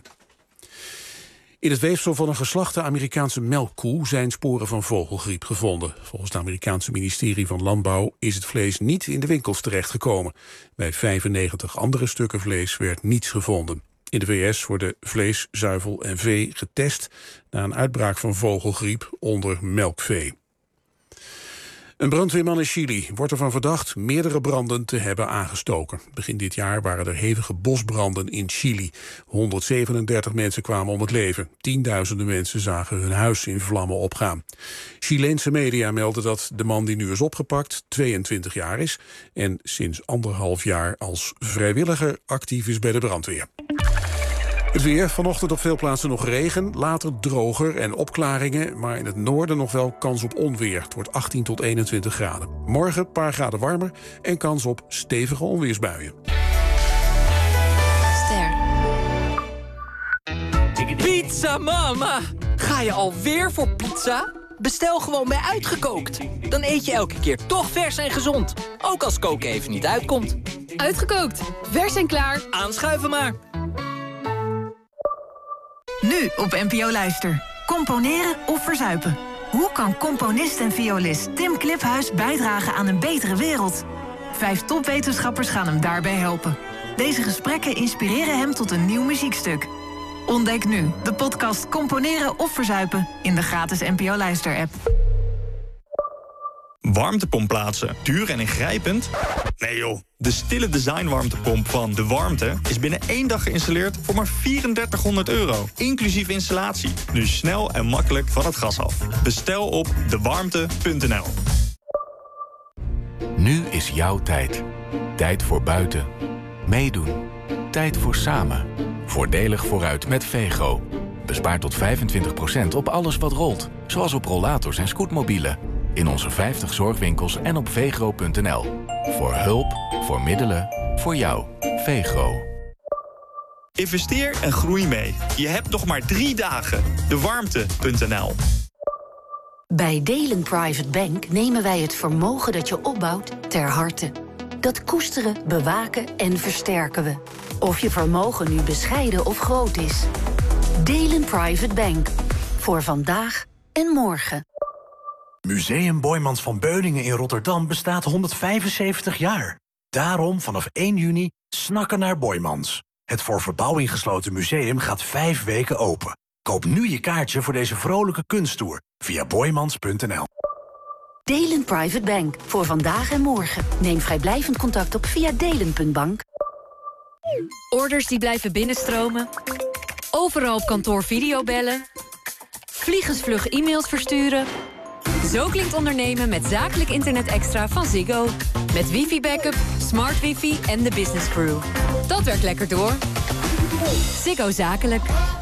In het weefsel van een geslachte Amerikaanse melkkoe zijn sporen van vogelgriep gevonden. Volgens het Amerikaanse ministerie van Landbouw is het vlees niet in de winkels terechtgekomen. Bij vijfennegentig andere stukken vlees werd niets gevonden. In de V S worden vlees, zuivel en vee getest na een uitbraak van vogelgriep onder melkvee. Een brandweerman in Chili wordt ervan verdacht meerdere branden te hebben aangestoken. Begin dit jaar waren er hevige bosbranden in Chili. honderdzevenendertig mensen kwamen om het leven. Tienduizenden mensen zagen hun huis in vlammen opgaan. Chileense media melden dat de man die nu is opgepakt tweeëntwintig jaar is en sinds anderhalf jaar als vrijwilliger actief is bij de brandweer. Het weer, vanochtend op veel plaatsen nog regen, later droger en opklaringen, maar in het noorden nog wel kans op onweer. Het wordt achttien tot eenentwintig graden. Morgen een paar graden warmer en kans op stevige onweersbuien. Ster. Pizza Mama! Ga je alweer voor pizza? Bestel gewoon bij Uitgekookt. Dan eet je elke keer toch vers en gezond. Ook als koken even niet uitkomt. Uitgekookt. Vers en klaar. Aanschuiven maar. Nu op N P O Luister. Componeren of verzuipen? Hoe kan componist en violist Tim Kliphuis bijdragen aan een betere wereld? Vijf topwetenschappers gaan hem daarbij helpen. Deze gesprekken inspireren hem tot een nieuw muziekstuk. Ontdek nu de podcast Componeren of verzuipen in de gratis N P O Luister-app. Warmtepomp plaatsen. Duur en ingrijpend? Nee joh. De stille design warmtepomp van De Warmte is binnen één dag geïnstalleerd voor maar drieduizend euro. Inclusief installatie. Nu snel en makkelijk van het gas af. Bestel op de warmte punt n l. Nu is jouw tijd. Tijd voor buiten. Meedoen. Tijd voor samen. Voordelig vooruit met Vego. Bespaar tot vijfentwintig procent op alles wat rolt. Zoals op rollators en scootmobielen. In onze vijftig zorgwinkels en op vegro punt n l. Voor hulp, voor middelen, voor jou. Vegro. Investeer en groei mee. Je hebt nog maar drie dagen. de warmte punt n l. Bij Delen Private Bank nemen wij het vermogen dat je opbouwt ter harte. Dat koesteren, bewaken en versterken we. Of je vermogen nu bescheiden of groot is. Delen Private Bank. Voor vandaag en morgen. Museum Boijmans van Beuningen in Rotterdam bestaat honderdvijfenzeventig jaar. Daarom vanaf één juni snakken naar Boijmans. Het voor verbouwing gesloten museum gaat vijf weken open. Koop nu je kaartje voor deze vrolijke kunsttour via boijmans punt n l. Delen Private Bank. Voor vandaag en morgen. Neem vrijblijvend contact op via delen punt bank. Orders die blijven binnenstromen. Overal op kantoor videobellen. Vliegensvlug e-mails versturen. Zo klinkt ondernemen met zakelijk internet extra van Ziggo. Met wifi-backup, smart wifi en de business crew. Dat werkt lekker door. Ziggo Zakelijk.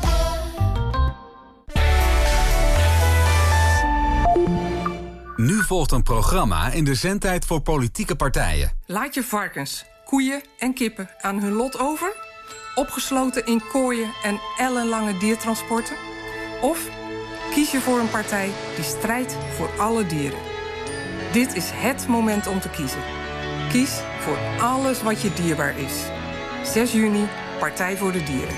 Nu volgt een programma in de zendtijd voor politieke partijen. Laat je varkens, koeien en kippen aan hun lot over? Opgesloten in kooien en ellenlange diertransporten? Of kies je voor een partij die strijdt voor alle dieren? Dit is het moment om te kiezen. Kies voor alles wat je dierbaar is. zes juni, Partij voor de Dieren.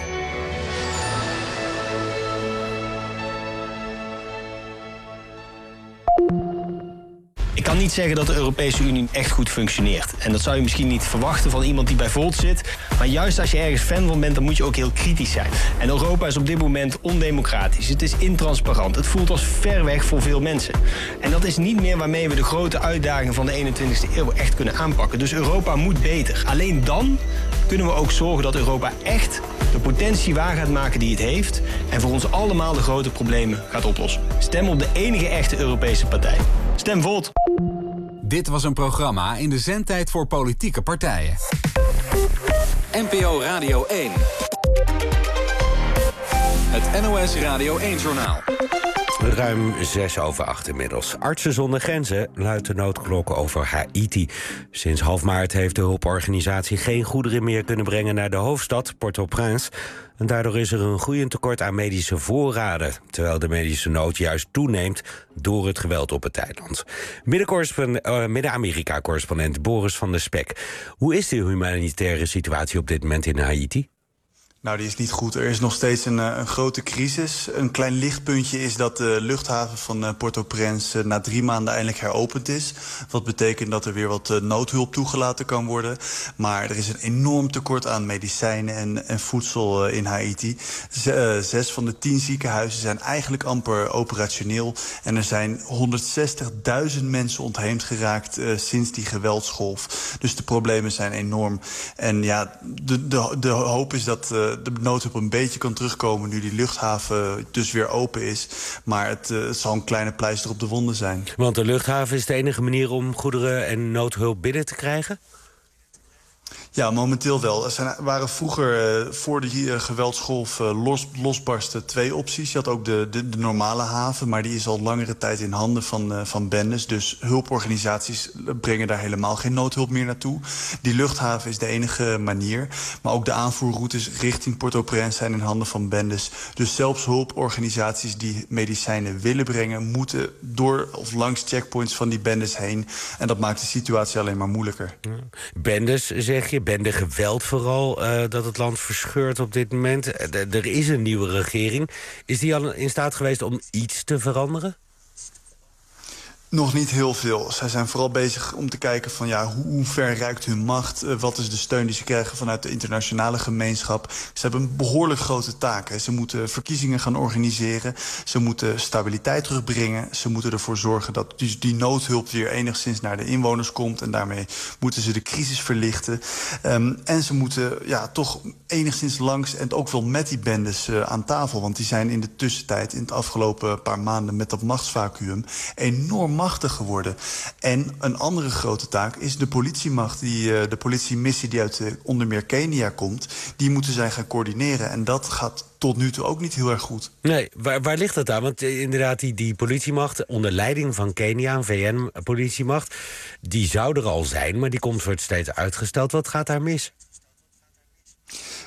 Ik kan niet zeggen dat de Europese Unie echt goed functioneert. En dat zou je misschien niet verwachten van iemand die bij Volt zit. Maar juist als je ergens fan van bent, dan moet je ook heel kritisch zijn. En Europa is op dit moment ondemocratisch. Het is intransparant. Het voelt als ver weg voor veel mensen. En dat is niet meer waarmee we de grote uitdagingen van de eenentwintigste eeuw echt kunnen aanpakken. Dus Europa moet beter. Alleen dan kunnen we ook zorgen dat Europa echt de potentie waar gaat maken die het heeft. En voor ons allemaal de grote problemen gaat oplossen. Stem op de enige echte Europese partij. Stem Volt. Dit was een programma in de zendtijd voor politieke partijen. N P O Radio één. Het N O S Radio één-journaal. Ruim zes over acht inmiddels. Artsen zonder Grenzen luidt de noodklok over Haiti. Sinds half maart heeft de hulporganisatie geen goederen meer kunnen brengen naar de hoofdstad, Port-au-Prince. En daardoor is er een groeiend tekort aan medische voorraden, terwijl de medische nood juist toeneemt door het geweld op het eiland. Midden-Amerika-correspondent Boris van der Spek. Hoe is de humanitaire situatie op dit moment in Haiti? Nou, die is niet goed. Er is nog steeds een, een grote crisis. Een klein lichtpuntje is dat de luchthaven van Port-au-Prince na drie maanden eindelijk heropend is. Wat betekent dat er weer wat noodhulp toegelaten kan worden. Maar er is een enorm tekort aan medicijnen en, en voedsel in Haiti. Zes van de tien ziekenhuizen zijn eigenlijk amper operationeel. En er zijn honderdzestigduizend mensen ontheemd geraakt uh, sinds die geweldsgolf. Dus de problemen zijn enorm. En ja, de, de, de hoop is dat Uh, de noodhulp een beetje kan terugkomen nu die luchthaven dus weer open is. Maar het, uh, het zal een kleine pleister op de wonden zijn. Want de luchthaven is de enige manier om goederen en noodhulp binnen te krijgen? Ja, momenteel wel. Er zijn, waren vroeger, uh, voor de uh, geweldsgolf uh, los, losbarsten, twee opties. Je had ook de, de, de normale haven, maar die is al langere tijd in handen van, uh, van bendes. Dus hulporganisaties brengen daar helemaal geen noodhulp meer naartoe. Die luchthaven is de enige manier. Maar ook de aanvoerroutes richting Port-au-Prince zijn in handen van bendes. Dus zelfs hulporganisaties die medicijnen willen brengen, moeten door of langs checkpoints van die bendes heen. En dat maakt de situatie alleen maar moeilijker. Bendes, zeg je? Bende geweld vooral, uh, dat het land verscheurt op dit moment. D- er is een nieuwe regering. Is die al in staat geweest om iets te veranderen? Nog niet heel veel. Zij zijn vooral bezig om te kijken van ja, hoe, hoe ver reikt hun macht? Uh, wat is de steun die ze krijgen vanuit de internationale gemeenschap? Ze hebben een behoorlijk grote taak. Hè. Ze moeten verkiezingen gaan organiseren. Ze moeten stabiliteit terugbrengen. Ze moeten ervoor zorgen dat dus die noodhulp weer enigszins naar de inwoners komt. En daarmee moeten ze de crisis verlichten. Um, en ze moeten ja, toch enigszins langs en ook wel met die bendes uh, aan tafel. Want die zijn in de tussentijd, in het afgelopen paar maanden met dat machtsvacuum, enorm machtig geworden. En een andere grote taak is de politiemacht, die, uh, de politiemissie die uit uh, onder meer Kenia komt, die moeten zij gaan coördineren. En dat gaat tot nu toe ook niet heel erg goed. Nee, waar, waar ligt dat aan? Want uh, inderdaad, die, die politiemacht onder leiding van Kenia, een V N-politiemacht, die zou er al zijn, maar die komt wordt steeds uitgesteld. Wat gaat daar mis?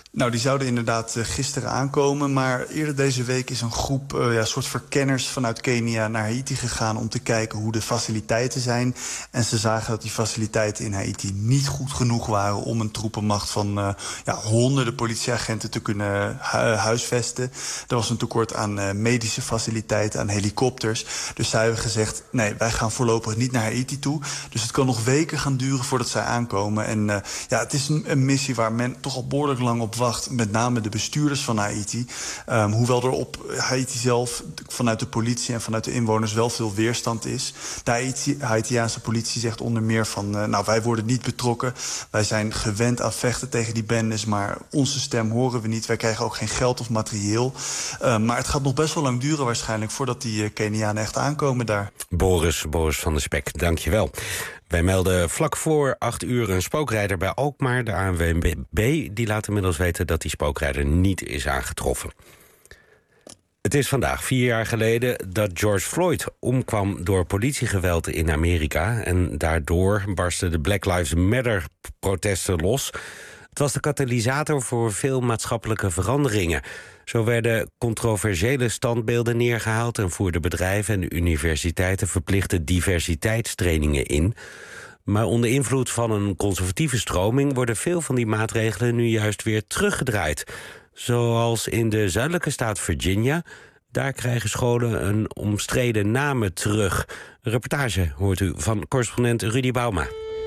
Nou, die zouden inderdaad uh, gisteren aankomen. Maar eerder deze week is een groep uh, ja, soort verkenners vanuit Kenia naar Haiti gegaan om te kijken hoe de faciliteiten zijn. En ze zagen dat die faciliteiten in Haiti niet goed genoeg waren om een troepenmacht van uh, ja, honderden politieagenten te kunnen hu huisvesten. Er was een tekort aan uh, medische faciliteiten, aan helikopters. Dus zij hebben gezegd, nee, wij gaan voorlopig niet naar Haiti toe. Dus het kan nog weken gaan duren voordat zij aankomen. En uh, ja, het is een, een missie waar men toch al behoorlijk lang op wacht, met name de bestuurders van Haiti. Um, hoewel er op Haiti zelf vanuit de politie en vanuit de inwoners wel veel weerstand is. De Haiti Haitiaanse politie zegt onder meer van, uh, nou, wij worden niet betrokken. Wij zijn gewend aan vechten tegen die bendes, maar onze stem horen we niet. Wij krijgen ook geen geld of materieel. Uh, maar het gaat nog best wel lang duren waarschijnlijk voordat die uh, Kenianen echt aankomen daar. Boris, Boris van der Spek, dankjewel. Wij melden vlak voor acht uur een spookrijder bij Alkmaar. De A N W B die laat inmiddels weten dat die spookrijder niet is aangetroffen. Het is vandaag vier jaar geleden dat George Floyd omkwam door politiegeweld in Amerika. En daardoor barsten de Black Lives Matter-protesten los. Het was de katalysator voor veel maatschappelijke veranderingen. Zo werden controversiële standbeelden neergehaald en voerden bedrijven en universiteiten verplichte diversiteitstrainingen in. Maar onder invloed van een conservatieve stroming worden veel van die maatregelen nu juist weer teruggedraaid. Zoals in de zuidelijke staat Virginia. Daar krijgen scholen een omstreden namen terug. Een reportage hoort u van correspondent Rudy Bauma.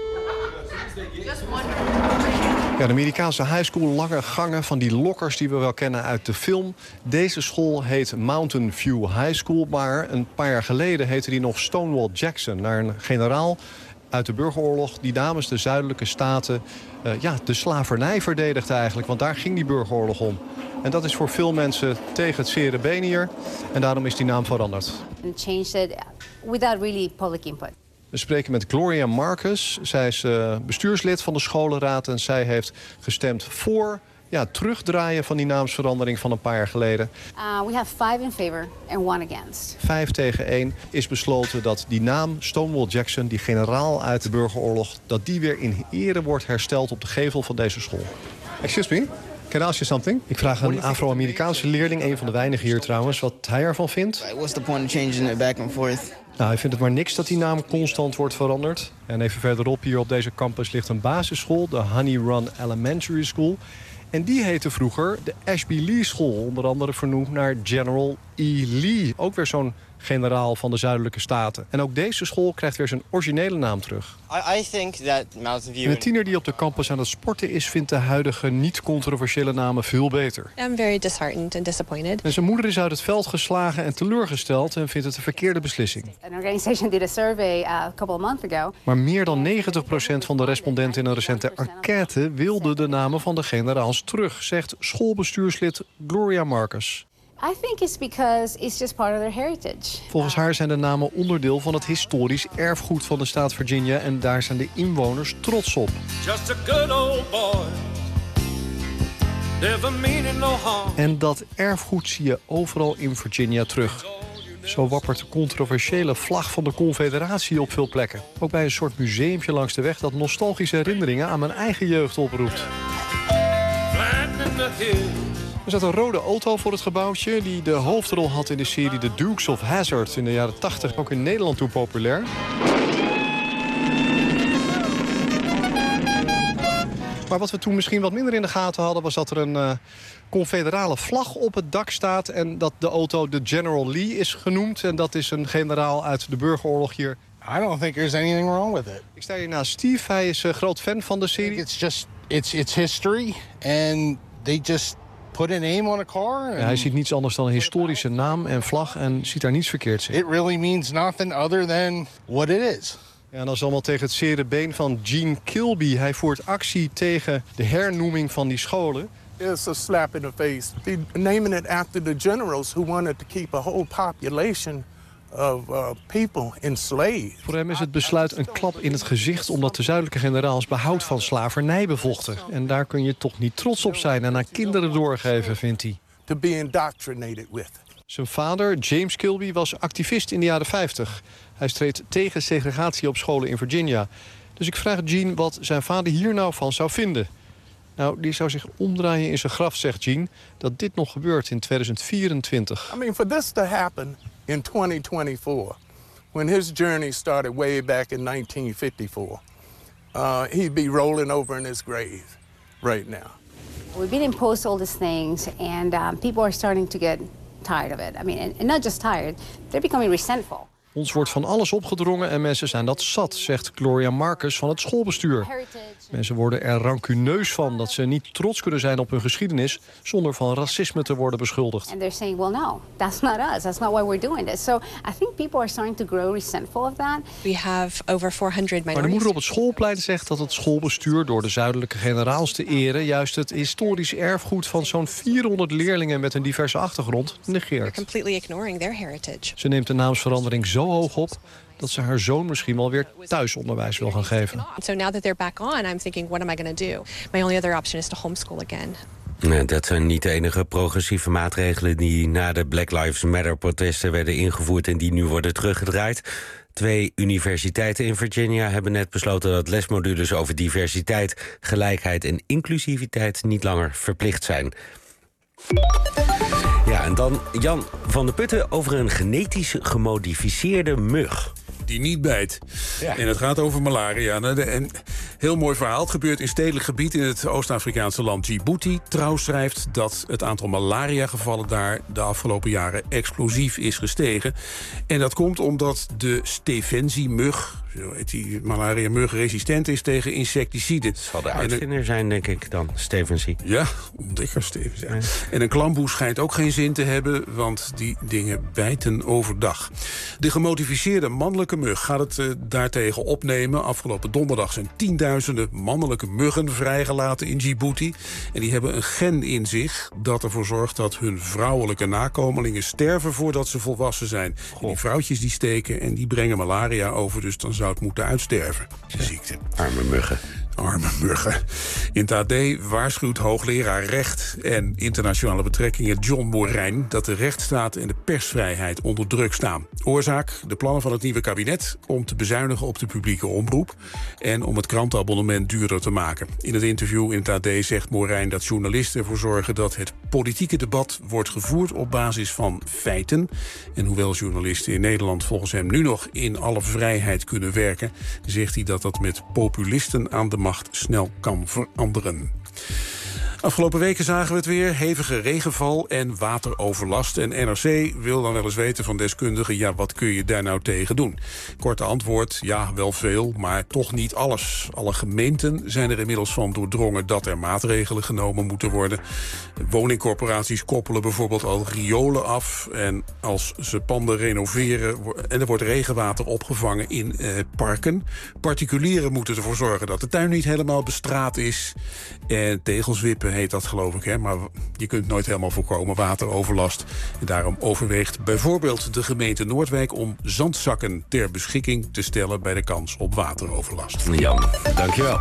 Ja, de Amerikaanse high school, lange gangen van die lokkers die we wel kennen uit de film. Deze school heet Mountain View High School, maar een paar jaar geleden heette die nog Stonewall Jackson. Naar een generaal uit de burgeroorlog die namens de zuidelijke staten uh, ja, de slavernij verdedigde eigenlijk. Want daar ging die burgeroorlog om. En dat is voor veel mensen tegen het zere been hier. En daarom is die naam veranderd. And changed it without really public input. We spreken met Gloria Marcus. Zij is uh, bestuurslid van de scholenraad en zij heeft gestemd voor ja, terugdraaien van die naamsverandering van een paar jaar geleden. Uh, we have five in favor and one against. Vijf tegen één is besloten dat die naam Stonewall Jackson, die generaal uit de burgeroorlog, dat die weer in ere wordt hersteld op de gevel van deze school. Excuse me? Can I ask you something? Ik vraag een Afro-Amerikaanse leerling, een van de weinigen hier trouwens, wat hij ervan vindt. What's the point of changing it back and forth? Nou, hij vindt het maar niks dat die naam constant wordt veranderd. En even verderop hier op deze campus ligt een basisschool, de Honey Run Elementary School. En die heette vroeger de Ashby Lee School, onder andere vernoemd naar General E. Lee. Ook weer zo'n generaal van de zuidelijke staten. En ook deze school krijgt weer zijn originele naam terug. I, I think that Mountain View... En een tiener die op de campus aan het sporten is, vindt de huidige niet-controversiële namen veel beter. I'm very disheartened and disappointed. En zijn moeder is uit het veld geslagen en teleurgesteld en vindt het een verkeerde beslissing. An organization did a survey uh, a couple of months ago. Maar meer dan negentig procent van de respondenten in een recente enquête wilde de namen van de generaals terug, zegt schoolbestuurslid Gloria Marcus. I think it's because it's just part of their heritage. Volgens haar zijn de namen onderdeel van het historisch erfgoed van de staat Virginia en daar zijn de inwoners trots op. Just a good old boy. Never meaning no harm. En dat erfgoed zie je overal in Virginia terug. Zo wappert de controversiële vlag van de Confederatie op veel plekken. Ook bij een soort museumpje langs de weg dat nostalgische herinneringen aan mijn eigen jeugd oproept. Er zat een rode auto voor het gebouwtje die de hoofdrol had in de serie The Dukes of Hazzard in de jaren tachtig, ook in Nederland toen populair. Maar wat we toen misschien wat minder in de gaten hadden, was dat er een uh, confederale vlag op het dak staat en dat de auto de General Lee is genoemd. En dat is een generaal uit de burgeroorlog hier. I don't think there's anything wrong with it. Ik sta hier naast Steve, hij is een groot fan van de serie. It's just, it's, it's history and they just put a name on a car. And... Ja, hij ziet niets anders dan een historische naam en vlag en ziet daar niets verkeerds in. It really means nothing other than what it is. Ja, en dat is allemaal tegen het zere been van Gene Kilby. Hij voert actie tegen de hernoeming van die scholen. It's a slap in the face. They're naming it after the generals who wanted to keep a whole population of uh, people enslaved. Voor hem is het besluit een klap in het gezicht omdat de zuidelijke generaals behoud van slavernij bevochten. En daar kun je toch niet trots op zijn en aan kinderen doorgeven, vindt hij. To be indoctrinated with. Zijn vader, James Kilby, was activist in de jaren vijftig. Hij streed tegen segregatie op scholen in Virginia. Dus ik vraag Gene wat zijn vader hier nou van zou vinden. Nou, die zou zich omdraaien in zijn graf, zegt Gene, dat dit nog gebeurt in tweeduizend vierentwintig. I mean, for this to happen in twenty twenty-four, when his journey started way back in nineteen fifty-four, uh, he'd be rolling over in his grave right now. We've been imposed all these things, and um, people are starting to get tired of it. I mean, and, and not just tired, they're becoming resentful. Ons wordt van alles opgedrongen en mensen zijn dat zat, zegt Gloria Marcus van het schoolbestuur. Mensen worden er rancuneus van dat ze niet trots kunnen zijn op hun geschiedenis zonder van racisme te worden beschuldigd. And they're saying, well, no, that's not us. That's not why we're doing this. So I think people are starting to grow resentful of that. We have over four hundred minorities. Maar de moeder op het schoolplein zegt dat het schoolbestuur door de zuidelijke generaals te eren juist het historisch erfgoed van zo'n vierhonderd leerlingen met een diverse achtergrond negeert. Completely ignoring their heritage. Ze neemt de naamsverandering zo hoog op dat ze haar zoon misschien wel weer thuisonderwijs wil gaan geven. So now that they're back on, I'm thinking, what am I going to do? My only other option is to homeschool again. Nee, dat zijn niet de enige progressieve maatregelen die na de Black Lives Matter-protesten werden ingevoerd en die nu worden teruggedraaid. Twee universiteiten in Virginia hebben net besloten dat lesmodules over diversiteit, gelijkheid en inclusiviteit niet langer verplicht zijn. Ja, en dan Jan van der Putten over een genetisch gemodificeerde mug. Die niet bijt. Ja. En het gaat over malaria. Een heel mooi verhaal. Het gebeurt in stedelijk gebied in het Oost-Afrikaanse land Djibouti. Trouw schrijft dat het aantal malariagevallen daar de afgelopen jaren explosief is gestegen. En dat komt omdat de Stephensi-mug, zo heet die malaria-mug, resistent is tegen insecticiden. Het zal de uitvinder zijn, denk ik dan, Stephensi. Ja, ontdekker Stephensi. Ja. En een klamboe schijnt ook geen zin te hebben, want die dingen bijten overdag. De gemotiveerde mannelijke mug gaat het uh, daartegen opnemen. Afgelopen donderdag zijn tienduizenden mannelijke muggen vrijgelaten in Djibouti. En die hebben een gen in zich dat ervoor zorgt dat hun vrouwelijke nakomelingen sterven voordat ze volwassen zijn. En die vrouwtjes die steken en die brengen malaria over, dus dan zou het moeten uitsterven, die ziekte. Arme muggen. Arme muggen. In het A D waarschuwt hoogleraar recht en internationale betrekkingen John Morijn dat de rechtsstaat en de persvrijheid onder druk staan. Oorzaak: de plannen van het nieuwe kabinet om te bezuinigen op de publieke omroep en om het krantenabonnement duurder te maken. In het interview in het A D zegt Morijn dat journalisten ervoor zorgen dat het politieke debat wordt gevoerd op basis van feiten. En hoewel journalisten in Nederland volgens hem nu nog in alle vrijheid kunnen werken, zegt hij dat dat met populisten aan de macht snel kan veranderen. Afgelopen weken zagen we het weer. Hevige regenval en wateroverlast. En N R C wil dan wel eens weten van deskundigen, ja, wat kun je daar nou tegen doen? Korte antwoord, ja, wel veel, maar toch niet alles. Alle gemeenten zijn er inmiddels van doordrongen dat er maatregelen genomen moeten worden. Woningcorporaties koppelen bijvoorbeeld al riolen af. En als ze panden renoveren en er wordt regenwater opgevangen in eh, parken. Particulieren moeten ervoor zorgen dat de tuin niet helemaal bestraat is. En tegels wippen heet dat, geloof ik, hè? Maar je kunt nooit helemaal voorkomen wateroverlast. En daarom overweegt bijvoorbeeld de gemeente Noordwijk om zandzakken ter beschikking te stellen bij de kans op wateroverlast. Jan, dankjewel.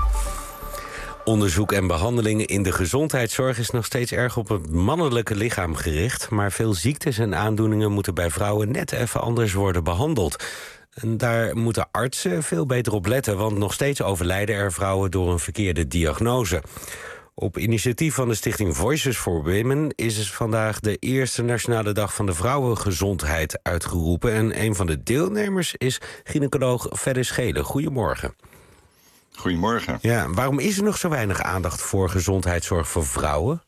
Onderzoek en behandelingen in de gezondheidszorg is nog steeds erg op het mannelijke lichaam gericht. Maar veel ziektes en aandoeningen moeten bij vrouwen net even anders worden behandeld. En daar moeten artsen veel beter op letten, want nog steeds overlijden er vrouwen door een verkeerde diagnose. Op initiatief van de stichting Voices for Women is het vandaag de eerste Nationale Dag van de Vrouwengezondheid uitgeroepen. En een van de deelnemers is gynaecoloog Ferry Schelen. Goedemorgen. Goedemorgen. Ja, waarom is er nog zo weinig aandacht voor gezondheidszorg voor vrouwen?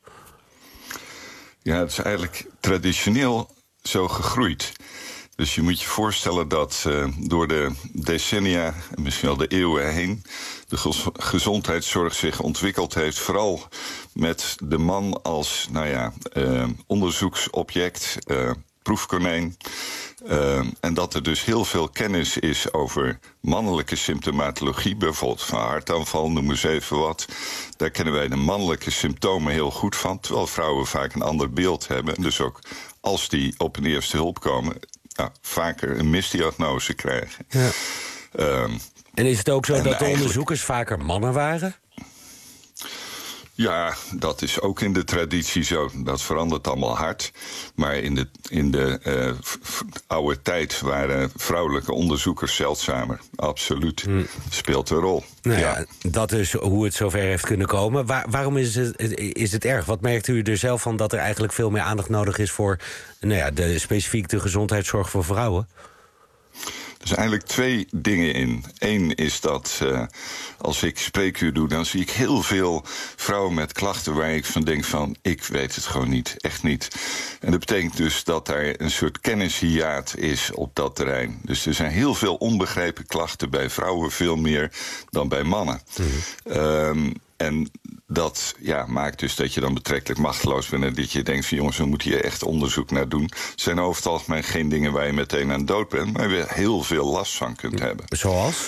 Ja, het is eigenlijk traditioneel zo gegroeid. Dus je moet je voorstellen dat uh, door de decennia, misschien wel de eeuwen heen, de gez- gezondheidszorg zich ontwikkeld heeft, vooral met de man als, nou ja, uh, onderzoeksobject, uh, proefkonijn. Uh, en dat er dus heel veel kennis is over mannelijke symptomatologie, bijvoorbeeld van hartaanval, noem eens even wat. Daar kennen wij de mannelijke symptomen heel goed van, terwijl vrouwen vaak een ander beeld hebben. Dus ook als die op een eerste hulp komen, nou, vaker een misdiagnose krijgen. Ja. Um, en is het ook zo dat de eigenlijk onderzoekers vaker mannen waren? Ja, dat is ook in de traditie zo. Dat verandert allemaal hard. Maar in de, in de uh, f- oude tijd waren vrouwelijke onderzoekers zeldzamer. Absoluut. Hmm. Speelt een rol. Nou ja, ja, dat is hoe het zover heeft kunnen komen. Waar, waarom is het, is het erg? Wat merkt u er zelf van dat er eigenlijk veel meer aandacht nodig is voor nou ja, de, specifiek de gezondheidszorg voor vrouwen? Er zijn eigenlijk twee dingen in. Eén is dat uh, als ik spreekuur doe, dan zie ik heel veel vrouwen met klachten waar ik van denk van, ik weet het gewoon niet, echt niet. En dat betekent dus dat er een soort kennishiaat is op dat terrein. Dus er zijn heel veel onbegrepen klachten bij vrouwen, veel meer dan bij mannen. Mm-hmm. Um, En dat ja, maakt dus dat je dan betrekkelijk machteloos bent en dat je denkt van jongens, we moeten hier echt onderzoek naar doen. Het zijn over het algemeen geen dingen waar je meteen aan dood bent, maar waar je heel veel last van kunt hebben. Zoals?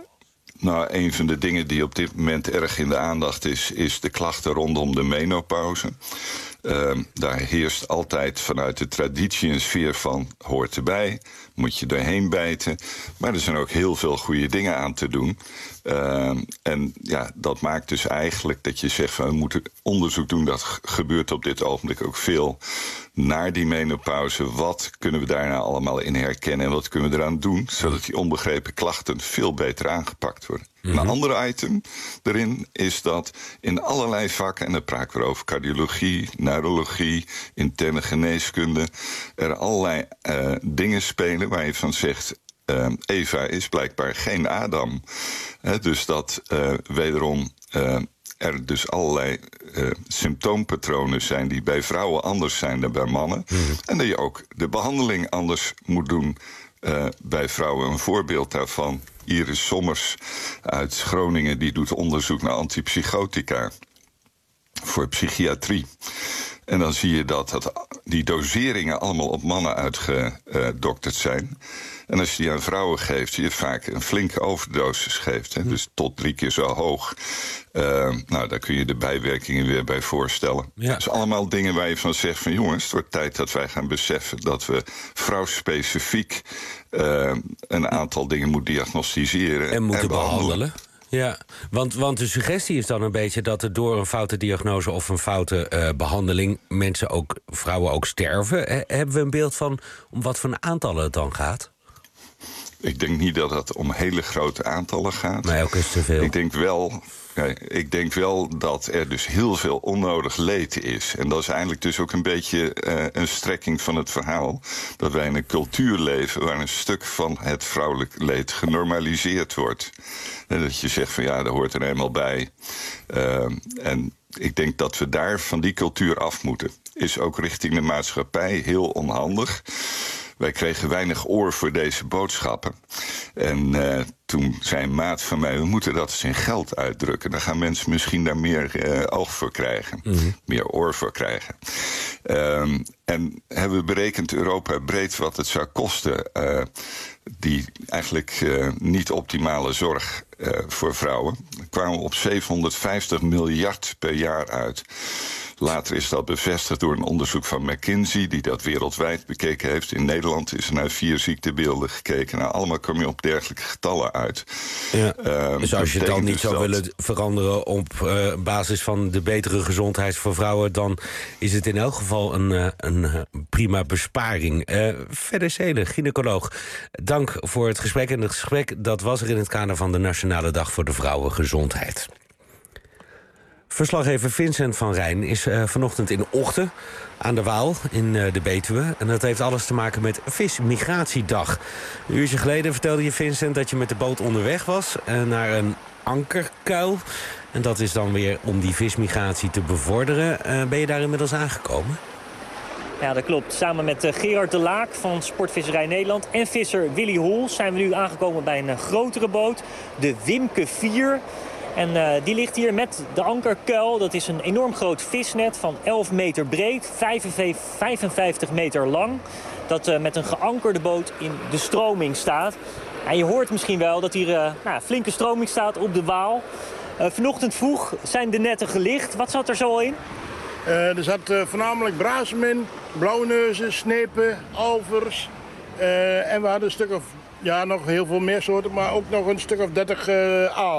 Nou, een van de dingen die op dit moment erg in de aandacht is, is de klachten rondom de menopauze. Uh, daar heerst altijd vanuit de traditie een sfeer van hoort erbij, moet je erheen bijten. Maar er zijn ook heel veel goede dingen aan te doen. Uh, en ja, dat maakt dus eigenlijk dat je zegt van we moeten onderzoek doen. Dat gebeurt op dit ogenblik ook veel naar die menopauze. Wat kunnen we daarna allemaal in herkennen en wat kunnen we eraan doen, zodat die onbegrepen klachten veel beter aangepakt worden. Mm-hmm. Een ander item erin is dat in allerlei vakken, en dan praten we over cardiologie, neurologie, interne geneeskunde, er allerlei uh, dingen spelen waar je van zegt, uh, Eva is blijkbaar geen Adam. He, dus dat uh, wederom uh, er dus allerlei uh, symptoompatronen zijn die bij vrouwen anders zijn dan bij mannen. Mm-hmm. En dat je ook de behandeling anders moet doen uh, bij vrouwen. Een voorbeeld daarvan, Iris Sommers uit Groningen, die doet onderzoek naar antipsychotica voor psychiatrie. En dan zie je dat, dat die doseringen allemaal op mannen uitgedokterd zijn. En als je die aan vrouwen geeft, je vaak een flinke overdosis geeft. Hè, dus tot drie keer zo hoog. Uh, nou, daar kun je de bijwerkingen weer bij voorstellen. Ja. Dus allemaal dingen waar je van zegt van jongens, het wordt tijd dat wij gaan beseffen dat we vrouwspecifiek uh, een aantal dingen moeten diagnosticeren. En moeten en behandelen. behandelen. Ja, want, want de suggestie is dan een beetje dat er door een foute diagnose of een foute uh, behandeling mensen ook, vrouwen ook sterven. He, hebben we een beeld van om wat voor aantallen het dan gaat? Ik denk niet dat het om hele grote aantallen gaat. Nee, ook is te veel. Ik denk wel, nee, ik denk wel dat er dus heel veel onnodig leed is. En dat is eigenlijk dus ook een beetje uh, een strekking van het verhaal. Dat wij in een cultuur leven waar een stuk van het vrouwelijk leed genormaliseerd wordt. En dat je zegt van ja, daar hoort er eenmaal bij. Uh, en ik denk dat we daar van die cultuur af moeten. Is ook richting de maatschappij heel onhandig. Wij kregen weinig oor voor deze boodschappen. En uh, toen zei een maat van mij, we moeten dat eens in geld uitdrukken. Dan gaan mensen misschien daar meer uh, oog voor krijgen. Mm-hmm. Meer oor voor krijgen. Um, en hebben we berekend Europa breed wat het zou kosten. Uh, die eigenlijk uh, niet optimale zorg uh, voor vrouwen. We kwamen op zevenhonderdvijftig miljard per jaar uit. Later is dat bevestigd door een onderzoek van McKinsey, die dat wereldwijd bekeken heeft. In Nederland is er naar vier ziektebeelden gekeken. Nou, allemaal kom je op dergelijke getallen uit. Ja. Uh, dus als je het dan niet dus zou dat... willen veranderen op uh, basis van de betere gezondheid voor vrouwen, dan is het in elk geval een, uh, een uh, prima besparing. Uh, Verder Seelen, gynaecoloog, dank voor het gesprek. En het gesprek dat was er in het kader van de Nationale Dag voor de Vrouwengezondheid. Verslaggever Vincent van Rijn is uh, vanochtend in Ochten aan de Waal in uh, de Betuwe. En dat heeft alles te maken met Vismigratiedag. Een uurtje geleden vertelde je, Vincent, dat je met de boot onderweg was uh, naar een ankerkuil. En dat is dan weer om die vismigratie te bevorderen. Uh, ben je daar inmiddels aangekomen? Ja, dat klopt. Samen met uh, Gerard de Laak van Sportvisserij Nederland en visser Willy Hol zijn we nu aangekomen bij een uh, grotere boot, de Wimke vier. En uh, die ligt hier met de ankerkuil. Dat is een enorm groot visnet van elf meter breed, vijfenvijftig meter lang. Dat uh, met een geankerde boot in de stroming staat. En je hoort misschien wel dat hier uh, nou, flinke stroming staat op de Waal. Uh, vanochtend vroeg zijn de netten gelicht. Wat zat er zo in? Uh, er zat uh, voornamelijk brazen in, blauwneuzen, snepen, alvers. Uh, en we hadden een stuk of, ja, nog heel veel meer soorten, maar ook nog een stuk of dertig uh, alen.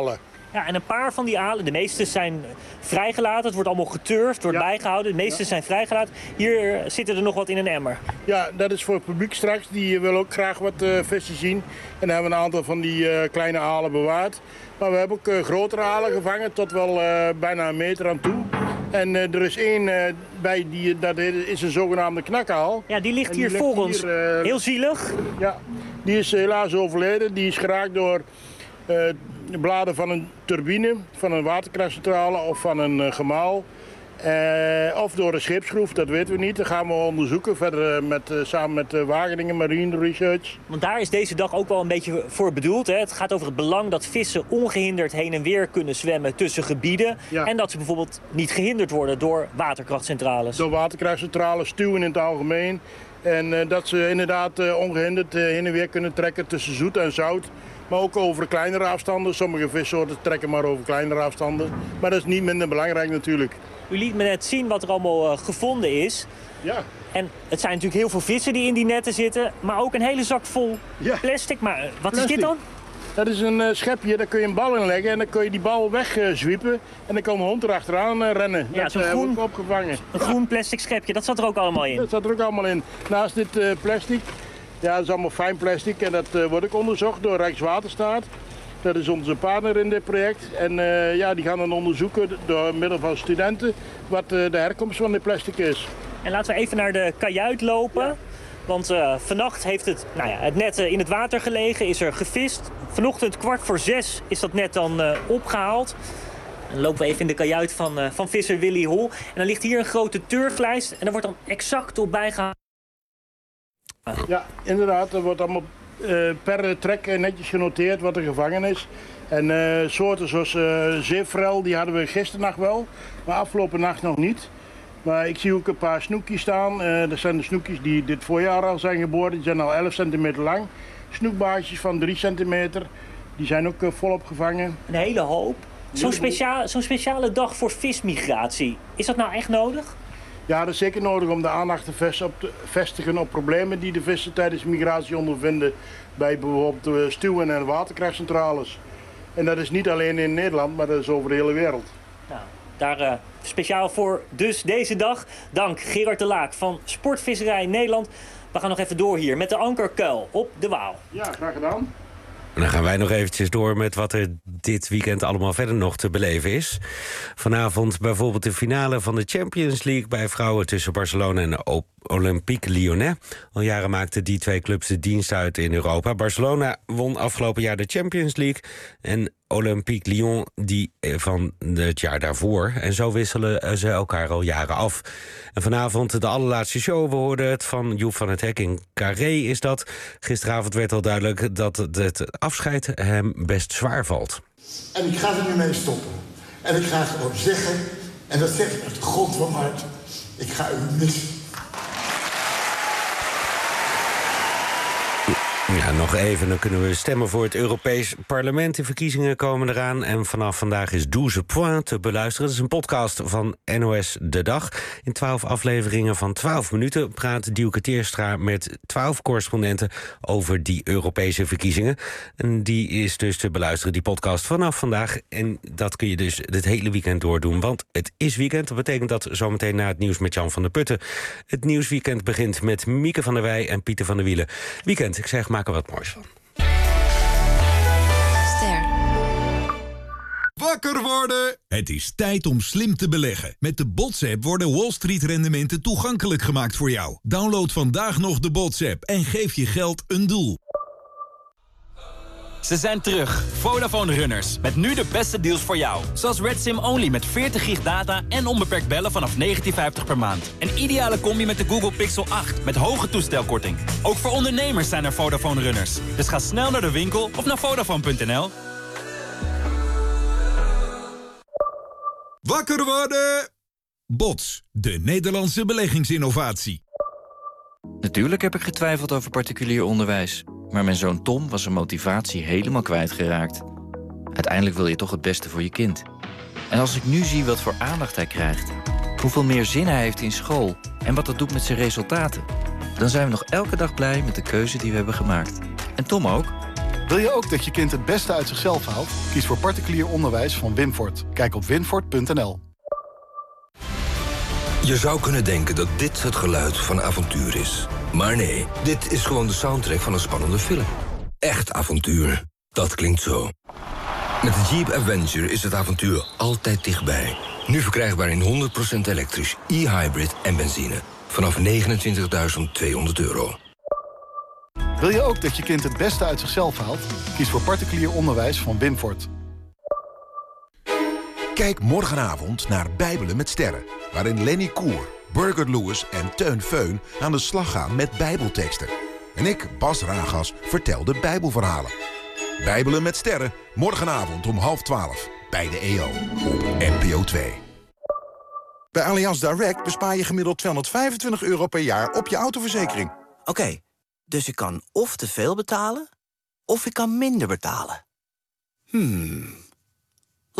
Ja, en een paar van die alen, de meeste zijn vrijgelaten. Het wordt allemaal geturfd, wordt ja. bijgehouden. De meeste ja. zijn vrijgelaten. Hier zitten er nog wat in een emmer. Ja, dat is voor het publiek straks. Die wil ook graag wat uh, vissen zien. En dan hebben we een aantal van die uh, kleine alen bewaard. Maar we hebben ook uh, grotere alen gevangen, tot wel uh, bijna een meter aan toe. En uh, er is één uh, bij, die, dat is een zogenaamde knakaal. Ja, die ligt hier die voor ons. Hier, uh, Heel zielig. Ja, die is helaas overleden. Die is geraakt door uh, de bladen van een turbine, van een waterkrachtcentrale of van een uh, gemaal. Uh, of door een scheepsschroef, dat weten we niet. Dat gaan we onderzoeken verder met, uh, samen met uh, Wageningen Marine Research. Want daar is deze dag ook wel een beetje voor bedoeld. Hè? Het gaat over het belang dat vissen ongehinderd heen en weer kunnen zwemmen tussen gebieden. Ja. En dat ze bijvoorbeeld niet gehinderd worden door waterkrachtcentrales. Door waterkrachtcentrales, stuwen in het algemeen. En uh, dat ze inderdaad uh, ongehinderd uh, heen en weer kunnen trekken tussen zoet en zout. Maar ook over kleinere afstanden. Sommige vissoorten trekken maar over kleinere afstanden. Maar dat is niet minder belangrijk natuurlijk. U liet me net zien wat er allemaal uh, gevonden is. Ja. En het zijn natuurlijk heel veel vissen die in die netten zitten. Maar ook een hele zak vol ja. plastic. Maar uh, wat plastic. is dit dan? Dat is een uh, schepje, daar kun je een bal in leggen. En dan kun je die bal wegzwiepen. Uh, en dan kan een hond erachteraan uh, rennen. Ja, dat zo'n uh, groen, opgevangen. Een groen plastic schepje, dat zat er ook allemaal in? Dat zat er ook allemaal in. Naast dit uh, plastic, ja, dat is allemaal fijn plastic. En dat uh, wordt ook onderzocht door Rijkswaterstaat. Dat is onze partner in dit project. En uh, ja, die gaan dan onderzoeken door middel van studenten wat uh, de herkomst van dit plastic is. En laten we even naar de kajuit lopen. Ja. Want uh, vannacht heeft het, nou ja, het net uh, in het water gelegen, is er gevist. Vanochtend kwart voor zes is dat net dan uh, opgehaald. Dan lopen we even in de kajuit van, uh, van visser Willy Hol. En dan ligt hier een grote turflijst en daar wordt dan exact op bijgehouden. Ja, inderdaad. Er wordt allemaal uh, per trek netjes genoteerd wat er gevangen is. En uh, soorten zoals uh, zeeforel, die hadden we gisternacht wel, maar afgelopen nacht nog niet. Maar ik zie ook een paar snoekjes staan. Uh, dat zijn de snoekjes die dit voorjaar al zijn geboren. Die zijn al elf centimeter lang. Snoekbaasjes van drie centimeter. Die zijn ook uh, volop gevangen. Een hele hoop. Zo'n speciaal, zo'n speciale dag voor vismigratie. Is dat nou echt nodig? Ja, dat is zeker nodig om de aandacht te vestigen op problemen die de vissen tijdens migratie ondervinden. Bij bijvoorbeeld stuwen en waterkrachtcentrales. En dat is niet alleen in Nederland, maar dat is over de hele wereld. Nou, daar uh, speciaal voor dus deze dag. Dank Gerard de Laak van Sportvisserij Nederland. We gaan nog even door hier met de ankerkuil op de Waal. Ja, graag gedaan. En dan gaan wij nog eventjes door met wat er dit weekend allemaal verder nog te beleven is. Vanavond bijvoorbeeld de finale van de Champions League bij vrouwen tussen Barcelona en Olympique Lyonnais. Al jaren maakten die twee clubs de dienst uit in Europa. Barcelona won afgelopen jaar de Champions League en Olympique Lyon die van het jaar daarvoor. En zo wisselen ze elkaar al jaren af. En vanavond de allerlaatste show. We hoorden het van Joep van het Hek in Carré is dat. Gisteravond werd al duidelijk dat het afscheid hem best zwaar valt. En ik ga er nu mee stoppen. En ik ga gewoon zeggen, en dat zeg ik uit de grond van mijn hart, ik ga u missen. Ja, nog even, dan kunnen we stemmen voor het Europees Parlement. De verkiezingen komen eraan en vanaf vandaag is douze Points te beluisteren. Dat is een podcast van N O S De Dag. In twaalf afleveringen van twaalf minuten praat Dielke Teerstra met twaalf correspondenten over die Europese verkiezingen. En die is dus te beluisteren, die podcast, vanaf vandaag. En dat kun je dus het hele weekend doordoen, want het is weekend. Dat betekent dat zometeen na het nieuws met Jan van der Putten het nieuwsweekend begint met Mieke van der Wij en Pieter van der Wielen. Weekend, ik zeg, maak er wat moois van. Ster. Wakker worden! Het is tijd om slim te beleggen. Met de B O T S-app worden Wall Street-rendementen toegankelijk gemaakt voor jou. Download vandaag nog de B O T S-app en geef je geld een doel. Ze zijn terug, Vodafone Runners, met nu de beste deals voor jou. Zoals Red Sim Only met veertig gig data en onbeperkt bellen vanaf negentien vijftig per maand. Een ideale combi met de Google Pixel acht met hoge toestelkorting. Ook voor ondernemers zijn er Vodafone Runners. Dus ga snel naar de winkel of naar Vodafone punt n l. Wakker worden! B O T S, de Nederlandse beleggingsinnovatie. Natuurlijk heb ik getwijfeld over particulier onderwijs. Maar mijn zoon Tom was zijn motivatie helemaal kwijtgeraakt. Uiteindelijk wil je toch het beste voor je kind. En als ik nu zie wat voor aandacht hij krijgt, hoeveel meer zin hij heeft in school en wat dat doet met zijn resultaten, dan zijn we nog elke dag blij met de keuze die we hebben gemaakt. En Tom ook. Wil je ook dat je kind het beste uit zichzelf haalt? Kies voor particulier onderwijs van Winfort. Kijk op winfort punt n l. Je zou kunnen denken dat dit het geluid van avontuur is. Maar nee, dit is gewoon de soundtrack van een spannende film. Echt avontuur. Dat klinkt zo. Met de Jeep Avenger is het avontuur altijd dichtbij. Nu verkrijgbaar in honderd procent elektrisch, e-hybrid en benzine. Vanaf negenentwintigduizend tweehonderd euro. Wil je ook dat je kind het beste uit zichzelf haalt? Kies voor particulier onderwijs van Winfort. Kijk morgenavond naar Bijbelen met Sterren, waarin Lenny Koer, Burger Lewis en Teun Feun aan de slag gaan met bijbelteksten. En ik, Bas Ragas, vertel de bijbelverhalen. Bijbelen met Sterren, morgenavond om half twaalf, bij de E O, op N P O twee. Bij Allianz Direct bespaar je gemiddeld tweehonderdvijfentwintig euro per jaar op je autoverzekering. Oké, okay, dus ik kan of te veel betalen, of ik kan minder betalen. Hmm...